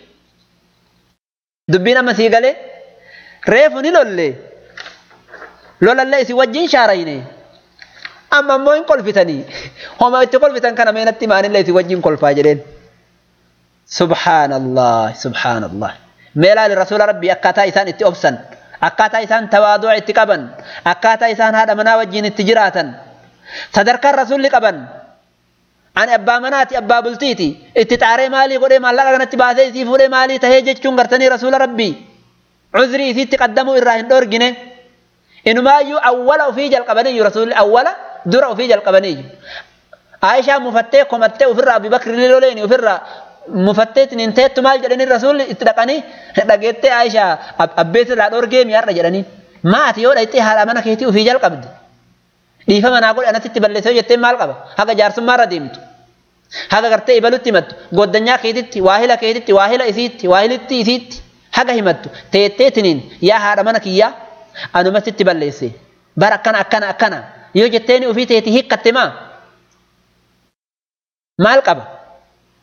دبي نما سيقالي ريف نلولي لولا الله يسي وجين شاريني أما موين قل فتني هم يتقول فتن كان من التمان الله يسي وجين قل فاجرين سبحان الله ميلا لرسول ربي أكاتا إسان اتئبسا أكاتا إسان تواضع اتقابا أكاتا إسان هذا منا وجين اتجراتا صدرك الرسول لقبا عن أبا مناتي أبا بلتيتي اتتعري مالي قولي مالا لغنت باسي سيفولي مالي تهيجج كنغرتني رسول ربي عذري سيت قدموا إراهن دورجنه إنما يو أولا في جل قبني رسول أولا درا في جل قبني عائشة مفتة كمتة وفر أبي بكر لولين وفر مفتة ننتهت مال جلني الرسول اتلقاني لقيت عائشة أبيت لا دورجي ميار جلني ما أتيو لا يتيه على منا كيتي وفي جل قبض ليفهم أنا أقول أنا تتبلسه جت مال قبض هذا جارس مرة ديمت هذا قرتي يبلو تيمت قد الدنيا كيتي واهلة إسيت haga himattu teetteetiniin yaa haadha mana kiyyaa anumatti itti balleesse bara akkana yoo jetteeni ofii teetii hiikkatte maal qaba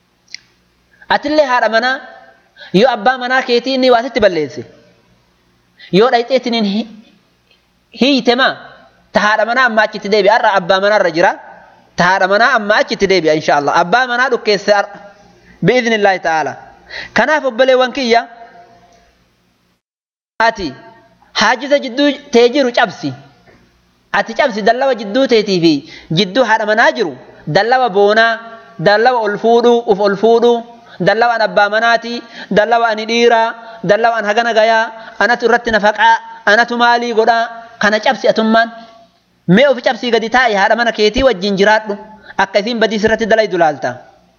atillee haadha manaa yoo abbaa manaa keetii inni waasitti balleesse yoo dhayxeetiniin hiitema ta haadha manaa amma achitti deebi'a har'a abbaa manaarra jira ta haadha manaa amma achitti deebi'a inshaallah abbaa manaa dhukkeesse bi'iidhnillaahi ta'ala kanaaf obboleewwan kiyya ati haajiza jidduu tee jiru cabsi ati cabsi dallawa jidduu teetii fi jidduu haadha manaa jiru dallawa boonaa dallawa ol fuudhuu dallawa an abbaa manaati dallawa ani dhiiraa dallawa an hagana gayaa anatu irratti nafaqaa anatu maalii godhaa kana cabsi atummaan mee ofi cabsii gadi taa'i haadha mana keetii wajjin jiraadhu akka isiin badii sirratti dalaydu laalta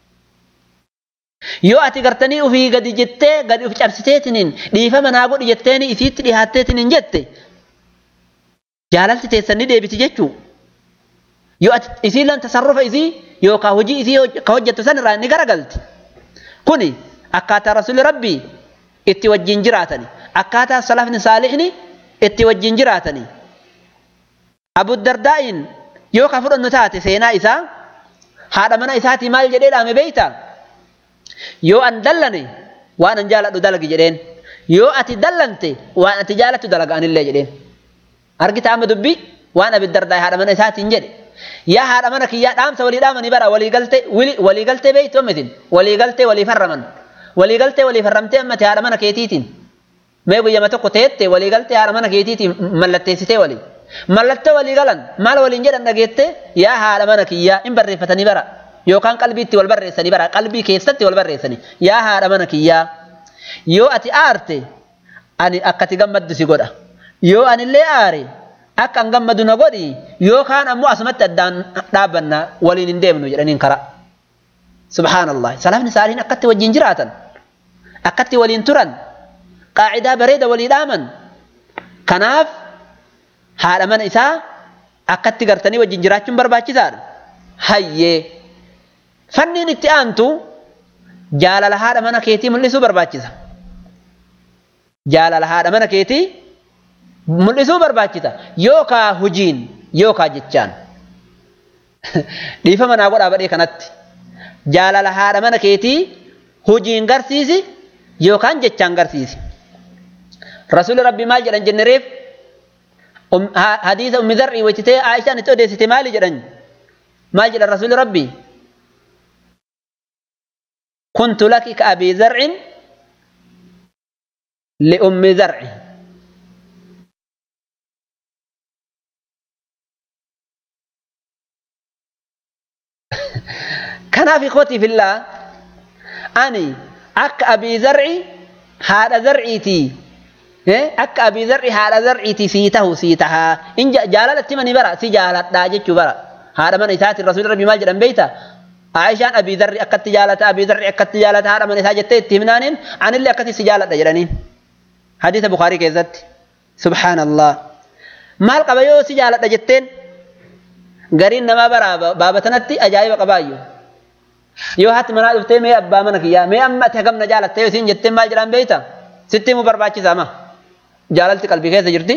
yoo ati gartanii ofii gadi jettee gadi of cabsiteetiniin dhiifama naa godhi jetteeni isiitti dhihaatteetiniin jette jaalalti teessan ni deebiti jechuu yoo ati isiin lan tasarrufa isii yookaan hojii isii ka hojjettu san irraa ni garagalti kuni akkaataa rasuulli rabbii itti wajjin jiraatani akkaataa salafni saalihni itti wajjin jiraatani Abu Dardaa'in yoo ka fudhannu taate seenaa isaa haadha mana isaatii maal jedhee dhaame beeyta yoo an dallane waan an jaaladhu dalagi jedheen yoo ati dallante waan ati jaalattu dalaga anillee jedheen argita amma dubbii waan Abu Dardaa haadha mana isaatiin jedhe yaa haadha mana kiyyaa dhaamsa walii dhaamanii bara walii galtee beeytu ammatin walii galtee walii farraman walii galtee walii farramtee ammati haadha mana keetiitiin mee guyyama tokko teette walii galtee haadha mana keetiitiin mallatteessitee walii mallattoo walii galan maal waliin jedhan dhageette yaa haadha mana kiyyaa in barreeffatanii bara yookaan qalbiitti wal barreessanii bara qalbii keessatti wal barreessanii yaa haadha mana kiyyaa yoo ati aarte ani akkati gammaddu si godha yoo anillee aare akka an gammadu na godhi yookaan ammoo asumatti addaan dhaabbanna waliin hin deemnu jedhaniin kara subhaanallah salafni saalihin akkatti wajjin jiraatan akkatti waliin turan qaacidaa bareeda walii dhaaman kanaaf haadha mana isaa akkatti gartanii wajjin jiraachuun barbaachisaadha hayyee fanniin itti aantu jaalala haadha mana keetii mul'isuu barbaachisa jaalala haadha mana keetii mul'isuu barbaachisa yookaa hujiin yookaa jechaan dhiifama naa godhaa badhee kanatti jaalala haadha mana keetii hujiin garsiisi yookaan jechaan garsiisi rasuuli rabbii maal jedhan jennereef hadiisa ummi zar'ii wajjitee Aishaan itti odeessite maali jedhan maal jedhan rasuuli rabbii كنت لك كأبي زرع لأم زرع كان في إخوتي في الله أني أك أبي زرعي هذا زرعيتي أك أبي زرعي هذا زرعيتي سيتها إن جالت من برا سجالت داجت برا هذا من إسات الرسول ربي ما جرى بيته عائشان أبي ذر أكت تجالة أبي ذر أكت تجالة هذا من إساجت تهمنانين عن اللي أكت سجالة دجرانين حديث بخاري كذت سبحان الله مال قبيو سجالة دجتين قرين نما برا بابتنتي أجايب قبايو يو هات منا دفتي مي أبا منك يا مي أما تهكم نجالة تيو سين جتين مال جران بيتا ستي مبرباچي ساما جالة قلبي كيسا جرتي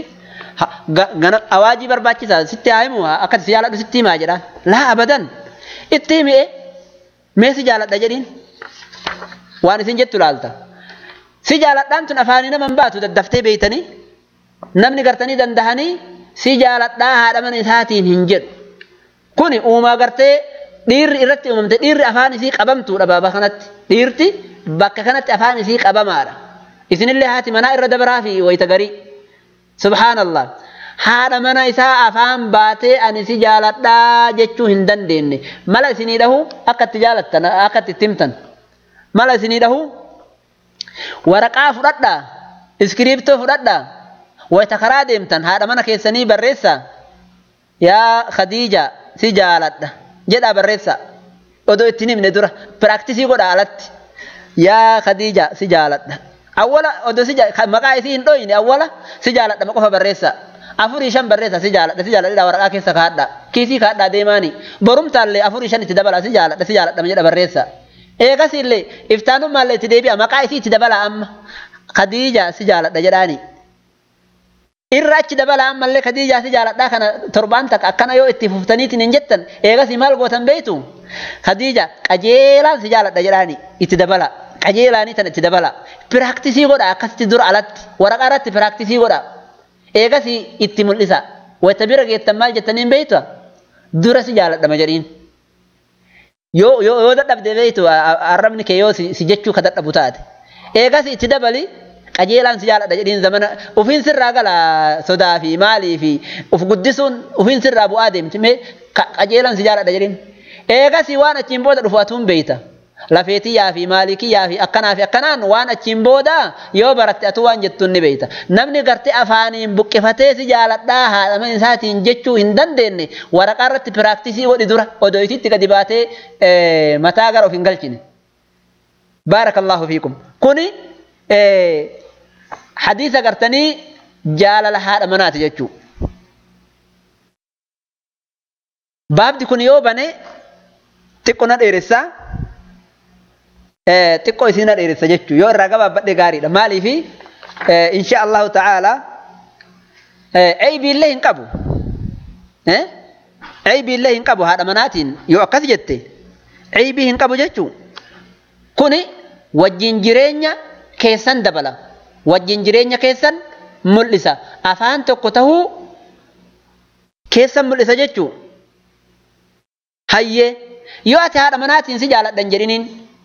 أواجي برباچي سا ستي آيمو أكت سجالة ستي ما جران لا أبدا اتمي mee si jaaladha jedhiin waan isin jettu laalta si jaaladhaan tun afaanii naman baatu daddaftee beeytanii namni gartanii dandahanii si jaaladhaa haadha mana isaatiin hin jedhu kuni uumaa gartee dhiirri irratti uumamte dhiirri afaan isii qabamtuudha baaba kanatti dhiirti bakka kanatti afaan isii qabamaadha isinillee haati manaa irra dabaraa fi wayita garii subhaanallah haadha mana isaa afaan baatee ani si jaaladhaa jechuu hin dandeenye mala isinii dhahu akka itti jaalattan akka itti timtan mala isinii dhahu waraqaa fudhadhaa iskiriiptoo fudhadhaa wayita karaa deemtan haadha mana keessanii barreessaa yaa Khadiija si jaaladha jedhaa barreessaa odoo itti himne dura piraaktisii godhaa alatti yaa Khadiija si jaaladha awwala odoo maqaa isii hin dhoyne awwala si jaaladha qofa barreessaa afurii shan barreessa si jaaladha waraqaa keessa kaadha kiisii kaadha deemaani borumtaallee afurii shan itti dabala si jaaladha jedha barreessa eegasillee iftaanummaallee itti deebi'a maqaa isii itti dabala amma Khadiija si jaaladha jedhaani irraachi dabala ammallee Khadiijaa si jaaladhaa kana torbaan takka akkana yoo itti fuftaniitiin hin jettan eegas maal gootan beeytu Khadiija qajeelaan si jaaladha jedhaani itti dabala qajeelaanii tan itti dabala piraaktisii godha akkasitti dura alatti waraqaa irratti piraaktisii godha eegas itti mul'isa wayita bira geettan maal jettaniin beeytu dura si jaaladha jedhiin yoo dadhabde beeytu arrabni kee yoo si jechuu ka dadhabu taate eegas itti dabali qajeelaan si jaaladha jedhiin zamana ufiin sirraa gala sodaa fi maalii fi uf guddisuun ufiin sirraa bu'aa deemti mee qajeelaan si jaaladha jedhiin eegas waan achiin booda dhufu atuun beeyta lafeetiyyaa fi maalikiyyaa fi akkanaa fi akkanaan waan achiin booda yoo baratte atu waan jettuun ni beeyta namni gartee afaaniin buqqifatee si jaaladhaa haadhama isaatiin jechuu hin dandeenye waraqaa irratti piraaktisii godhi dura odoo isitti gadi baatee mataa gara of hin galchine baarakallahu fiikum kuni حديث قرتني جال لها منات جتشو باب دي كن يوباني تكونا ديرسا تكو يسينا ديرسا جتشو يو رقبا بدي غاري مالي في إن شاء الله تعالى أي بالله انقبو أي بالله انقبو هذا مناتين يو أكث جتي أي بيه انقبو جتشو كوني وجين جيرينيا كيسان دبلا wajjin jireenya keessan mul'isa afaan tokko tahuu keessan mul'isa jechuu hayyee yoo ati haadha manaatiin si jaaladhan jedhiniin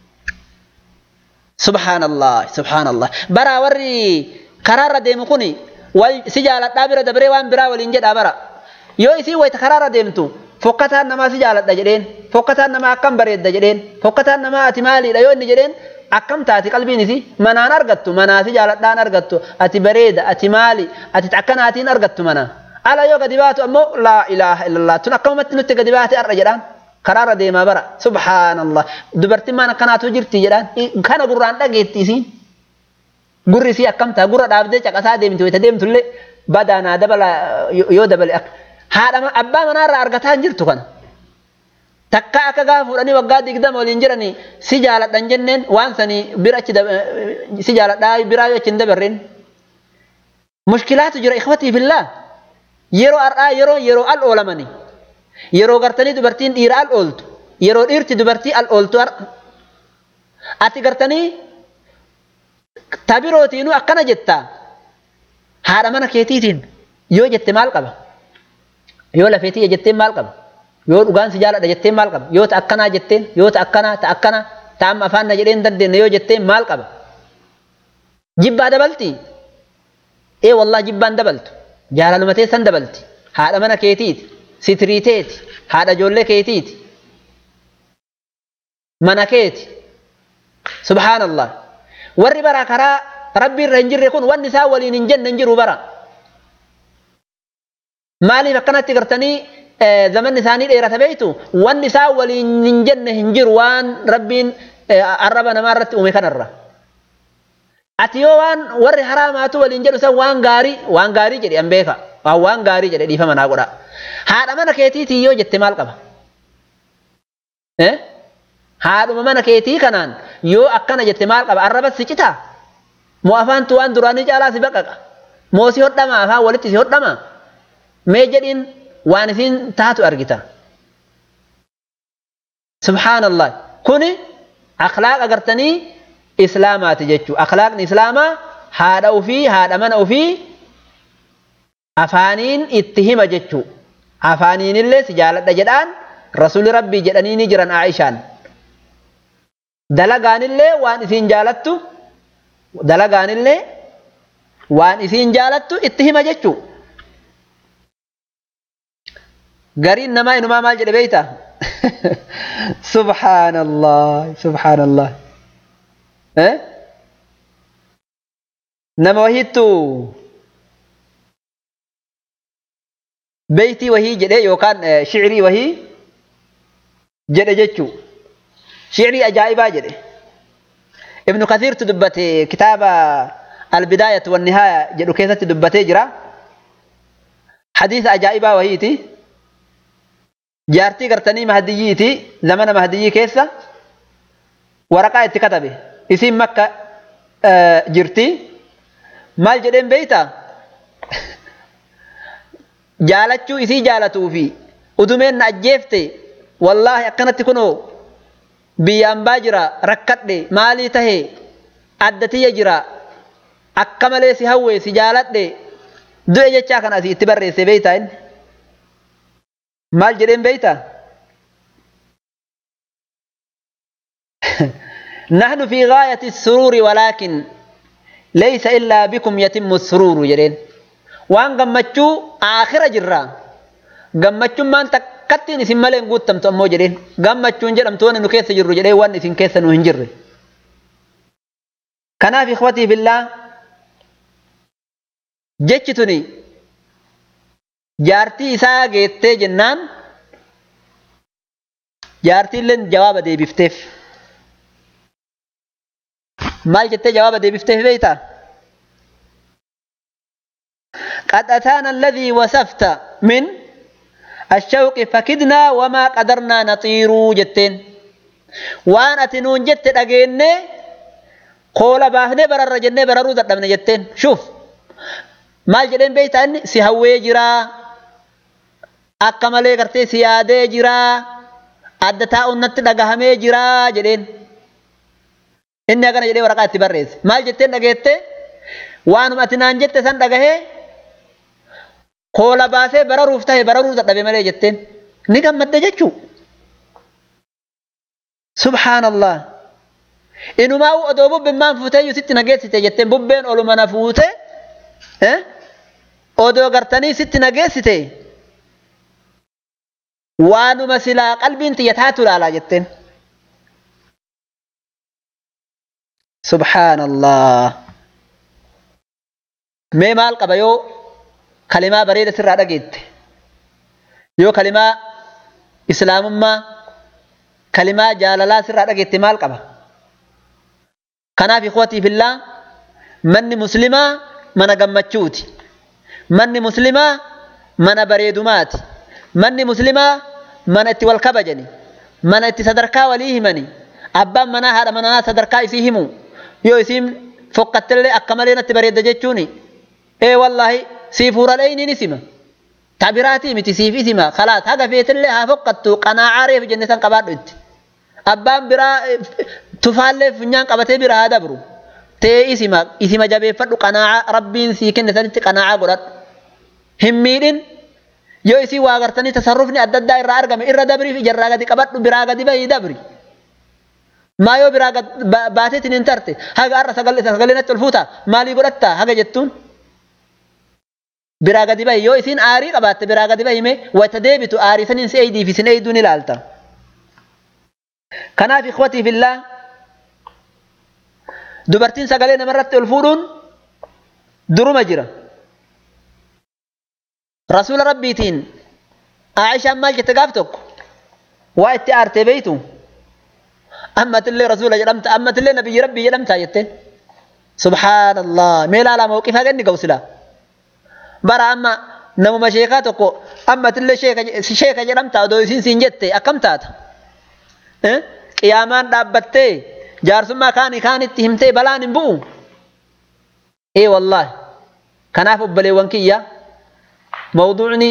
subhaanallah bara warri karaarra deemu kuni wal si jaaladhaa bira dabree waan biraa waliin jedhaa bara yoo isii wayita karaarra deemtu fokkataan namaa si jaaladha jedheen fokkataan namaa akkam bareedda jedheen fokkataan namaa ati maaliidha yoo inni jedheen akkam taati qalbiin isii manaan argattu manaa si jaaladhaan argattu ati bareeda ati maali ati akkanaatiin argattu manaa ala yoo gadi baatu ammoo laa ilaaha illallah tun akkamumatti nutti gadi baate arra jedhaan karaarra deemaa bara subhaanallah dubartiin maan akkanaatu jirti jedhaan kana gurraan dhageetti isiin gurri isii akkam ta'a gurra dhaabdee caqasaa deemti wayita deemtullee badaanaa dabala yoo dabale haadha abbaa manaarraa argataa hin jirtu kana takka akka gaafa fuudhanii waggaa 20 waliin jiranii si jaaladhan jenneen waan sanii bira achi si jaaladhaa biraa yoo achi hin dabarreen mushkilaatu jira ikhwatii fillah yeroo ar'aa yeroo al oolamanii yeroo gartanii dubartiin dhiira al ooltu yeroo dhiirti dubartii al ooltu ati gartanii tabirootiinuu akkana jettaa haadha mana keetiitiin yoo jette maal qaba yoo lafeetii jetteen maal qaba yoo dhugaan si jaaladha jetteen maal qaba yoo ta akkanaa jetteen yoo ta akkana ta amma afaan na jedheen dandeenye yoo jetteen maal qaba jibbaa dabalti wallah jibbaan dabaltu jaalalumatee san dabalti haadha mana keetiiti sitiriiteeti haadha ijoollee keetiiti mana keeti subhaanallah warri bara karaa rabbii irra hin jirre kun wanni isaa waliin hin jenne hin jiru bara maaliif akkanatti gartanii zaman isaanii dheerata beeytu wanni isaa waliin hin jenne hin jiru waan rabbiin arraba namaa irratti uume kanarra ati yoo waan warri haraamaatu waliin jedhu san waan gaarii jedhe an beeka waan gaarii jedhe dhiifama naa godha haadha mana keetiitii yoo jette maal qaba haadhuma mana keetii kanaan yoo akkana jette maal qaba arraba si citaa moo afaantu waan duraanii caalaa si baqaqa moo si hodhama afaan walitti si hodhama mee jedhiin waan isin taatu argita subhaanallah kuni akhlaaq agartanii islaamaati jechuu akhlaaqni islaamaa haadha ufii haadha mana ufii afaaniin itti hima jechuu afaaniinillee si jaaladha jedhaan rasuuli rabbii jedhanii ni jiran Aishaan dalagaanillee waan isiin jaalattu dalagaanillee waan isiin jaalattu itti hima jechuu gariin namaa inumaa maal jedhe beeyta subhaanallah nama wahittu beeytii wahii jedhe yookaan shi'rii wahii jedhe jechuu shi'rii ajaa'ibaa jedhe ibnu kathiirtu dubbate kitaaba albidaayatu wannihaaya jedhu keessatti dubbatee jira hadiisa ajaa'ibaa wahiiti jaartii gartanii mahdiyyiiti zamana mahdiyyii keessa waraqaa itti katabe isiin makka jirti maal jedheen beeyta jaalachuu isii jaalatuu fi udumeen na ajjeefte wallaahi akkanatti kunoo biyyaan baa jira rakkadhe maalii tahe addatiyya jira akka malee si hawwe si jaaladhe du'e jechaa kana asii itti barreesse beeytaa inni maal jedheen beeytaa نحن في غاية السرور ولكن ليس إلا بكم يتم السرور جرين وان قمتشو آخر جرا قمتشو ما انت كتين اسم مالين قد تمتمو جرين قمتشو انجرم تواني نكيس جرو جرين وان اسم كيس نهنجر كنا في إخوتي بالله جيتشتني جارتي إساء جيتي جنان جارتي لن جواب دي بفتف مال جت جواب دي بفتح بيتا قد أتانا الذي وصفت من الشوق فكدنا وما قدرنا نطير جتين وان أتنون جت أجين قول باهن برر جنة برر ذات من جتين شوف مال جلين بيتا أن سهوي جرا أكمل كرتي سيادة جرا أدتا أنت دعامي جرا جلين inni agana jedhee waraqaa itti barreesse maal jetteen dhageette waanuma ati naan jette san dhagahee koola baasee bararuuf tahe bararuu dadhabe malee jetteen ni gammadde jechuu subhaanallah inumaa odoo bubbeen maan fuuteeyyuu sitti nageessite jetteen bubbeen oluma na fuute odoo gartanii sitti nageessite waanuma silaa qalbiin xiyyataa tulaalaa jetteen سبحان الله مال قبيو كلمة بريدة سر رجيت يو كلمة إسلام ما كلمة جاللا سر رجيت مال قبا كنا في إخوتي في الله من مسلمة من جمتشوتي من مسلمة من بريدمات من مسلمة من اتوال كبجني من اتسدركا وليه مني أبا منا هذا منا سدركا يسيهمو يو اسم فقط اللي أكملنا تبريد جتوني إيه والله سيفور عليني نسمة تعبيراتي متي سيف اسمه خلاص هذا فيت اللي ها فقط قناع عارف جنة قباد انت أبام برا تفعل فنيان قبته برا هذا برو تي اسمه جابي فرد قناع ربين سيكن نسنت قناع قرات هميدين يو اسي واغرتني تصرفني أدد داير أرقم إرى دبري في جراغتي قباد براغتي بي دبري ما يو براغت باتت ننترت هاga arra sagalena tolfuta mali godatta haga jettun براغتي بي يو اسين آري قبات براغتي بي مي وتديبتو آري سنين سيدي في سنين دون الالتا كنا في إخوتي في الله دبرتين سقالين مرت الفورون درو مجرى رسول ربي تين عائشة مال جتقافتك واتي ارتي بيتو أما تلي رسول جرمت أما تلي نبي ربي جرمت يتين سبحان الله ميلا لا موقفها قني قوسلا برا أما نمو مشيخاتك أما تلي شيخ جرمت ودو يسين سنجتي أكمتات قيامان دابتي جارسما كانت تهمتي بلان بو اي والله كناف بلي وانكية موضوعني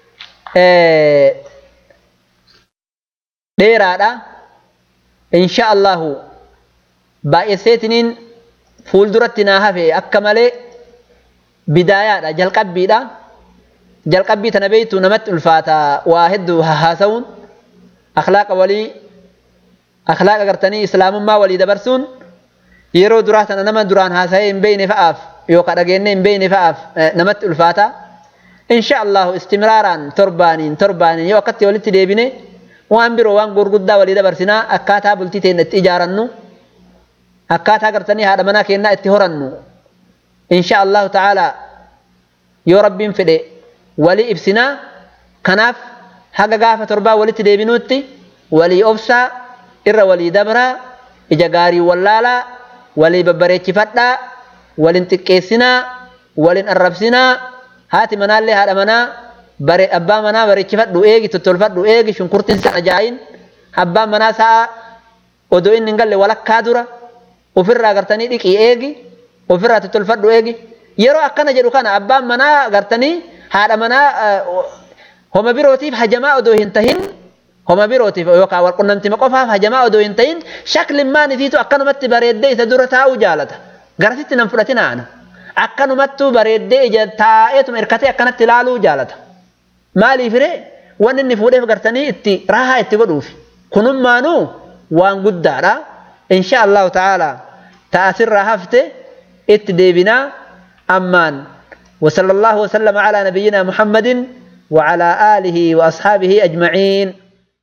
ديرادا إن شاء الله بايسيتنين فول درتنا هفي أكمل بداية جل قبي تنبيت نمت الفاتا واحد هاسون أخلاق ولي أخلاق قرتني إسلام ما ولي دبرسون يرو دراتنا نما دران هاسين بين فاف يوقع رجينين بين فاف نمت الفاتا إن شاء الله استمرارا تربانين يوقت ولي تديبني وان برو وان غرغدا ولي دبرسنا أكاتا بلتين اتجارنو أكاتا قرتني هذا منا كينا اتهرنو إن شاء الله تعالى يو ربين فدي ولي إبسنا كناف حقا قافة تربا ولي تديبنوتي ولي أبسا إر ولي دبرا إجا غاري ولالا ولي ببريتش فتا ولي انتكيسنا ولي انربسنا هاتي منا اللي هذا منا بري أبا منا بريتش فت دو إيجي تتولفت دو إيجي شنكورتين سنجاين أبا منا سا ودوين ننقل لي ولك كادورا وفرا قرتني ديك إيجي وفرا تتولفت دو إيجي يرو أكنا جدو كان أبا منا قرتني haadha manaa homa birootiif hajamaa odoo hin tahin homa birootiif yookaan wal qunnamtii qofaaf hajamaa odoo hin tahin shakliin maanifiitu akkanumatti bareeddee isa dura taa'uu jaalata garasitti nan fudhatinaana akkanumattuu bareeddee ija taa'eetuma hirkatee akkanatti ilaaluu jaalata maaliifire wanni inni fuudheef gartanii itti raahaa itti godhuufi kunummaanuu waan guddaadha insha Allahu ta'ala ta'asirraa hafte itti deebinaa ammaan وصلى الله وسلم على نبينا محمد وعلى آله وأصحابه أجمعين